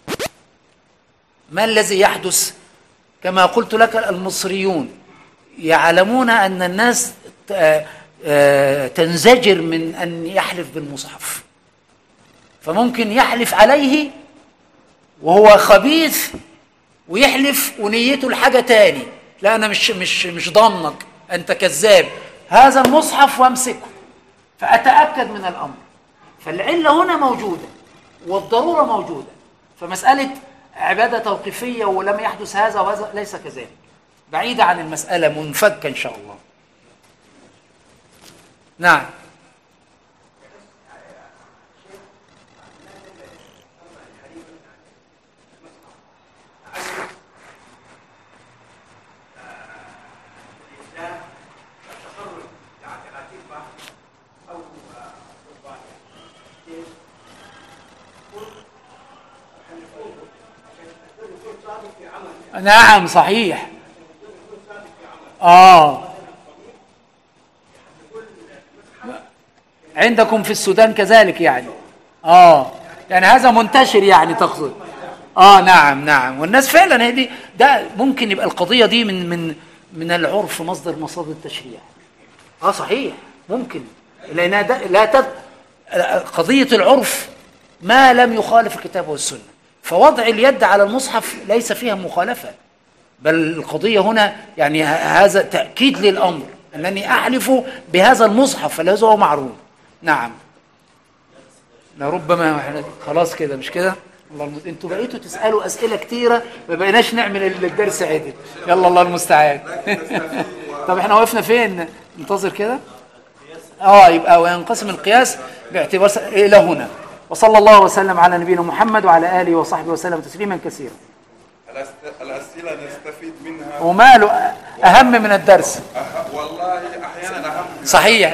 ما الذي يحدث؟ كما قلت لك المصريون يعلمون أن الناس تنزجر من أن يحلف بالمصحف، فممكن يحلف عليه وهو خبيث ويحلف ونيته الحاجة تاني، لا أنا مش ضامنك، أنت كذاب، هذا المصحف وامسكه، فأتأكد من الأمر. فالعلة هنا موجودة والضرورة موجودة، فمسألة عبادة توقيفية ولم يحدث هذا وهذا ليس كذلك، بعيدة عن المسألة، منفكة إن شاء الله. نعم. نعم صحيح. عندكم في السودان كذلك يعني؟ يعني هذا منتشر يعني تقصد؟ نعم. والناس فعلا هذه، ده ممكن يبقى القضية دي من العرف مصدر مصادر التشريع. صحيح ممكن، لأن قضية العرف ما لم يخالف الكتاب والسنة، فوضع اليد على المصحف ليس فيها مخالفة، بل القضية هنا يعني هذا تأكيد للأمر أنني أحلف بهذا المصحف فلهذا هو معروف. نعم. لربما خلاص كده، مش كده؟ انتوا بقيتوا تسألوا أسئلة كتيرة، ما بقيناش نعمل الدرس عدل. يلا الله المستعان. طب احنا وقفنا فين؟ ننتظر كده. يبقى وينقسم القياس باعتبار إلى هنا. وصلى الله وسلم على نبينا محمد وعلى آله وصحبه وسلم تسليما كثيرا. الأسئلة نستفيد منها. وماله اهم من الدرس. والله احيانا اهم من صحيح.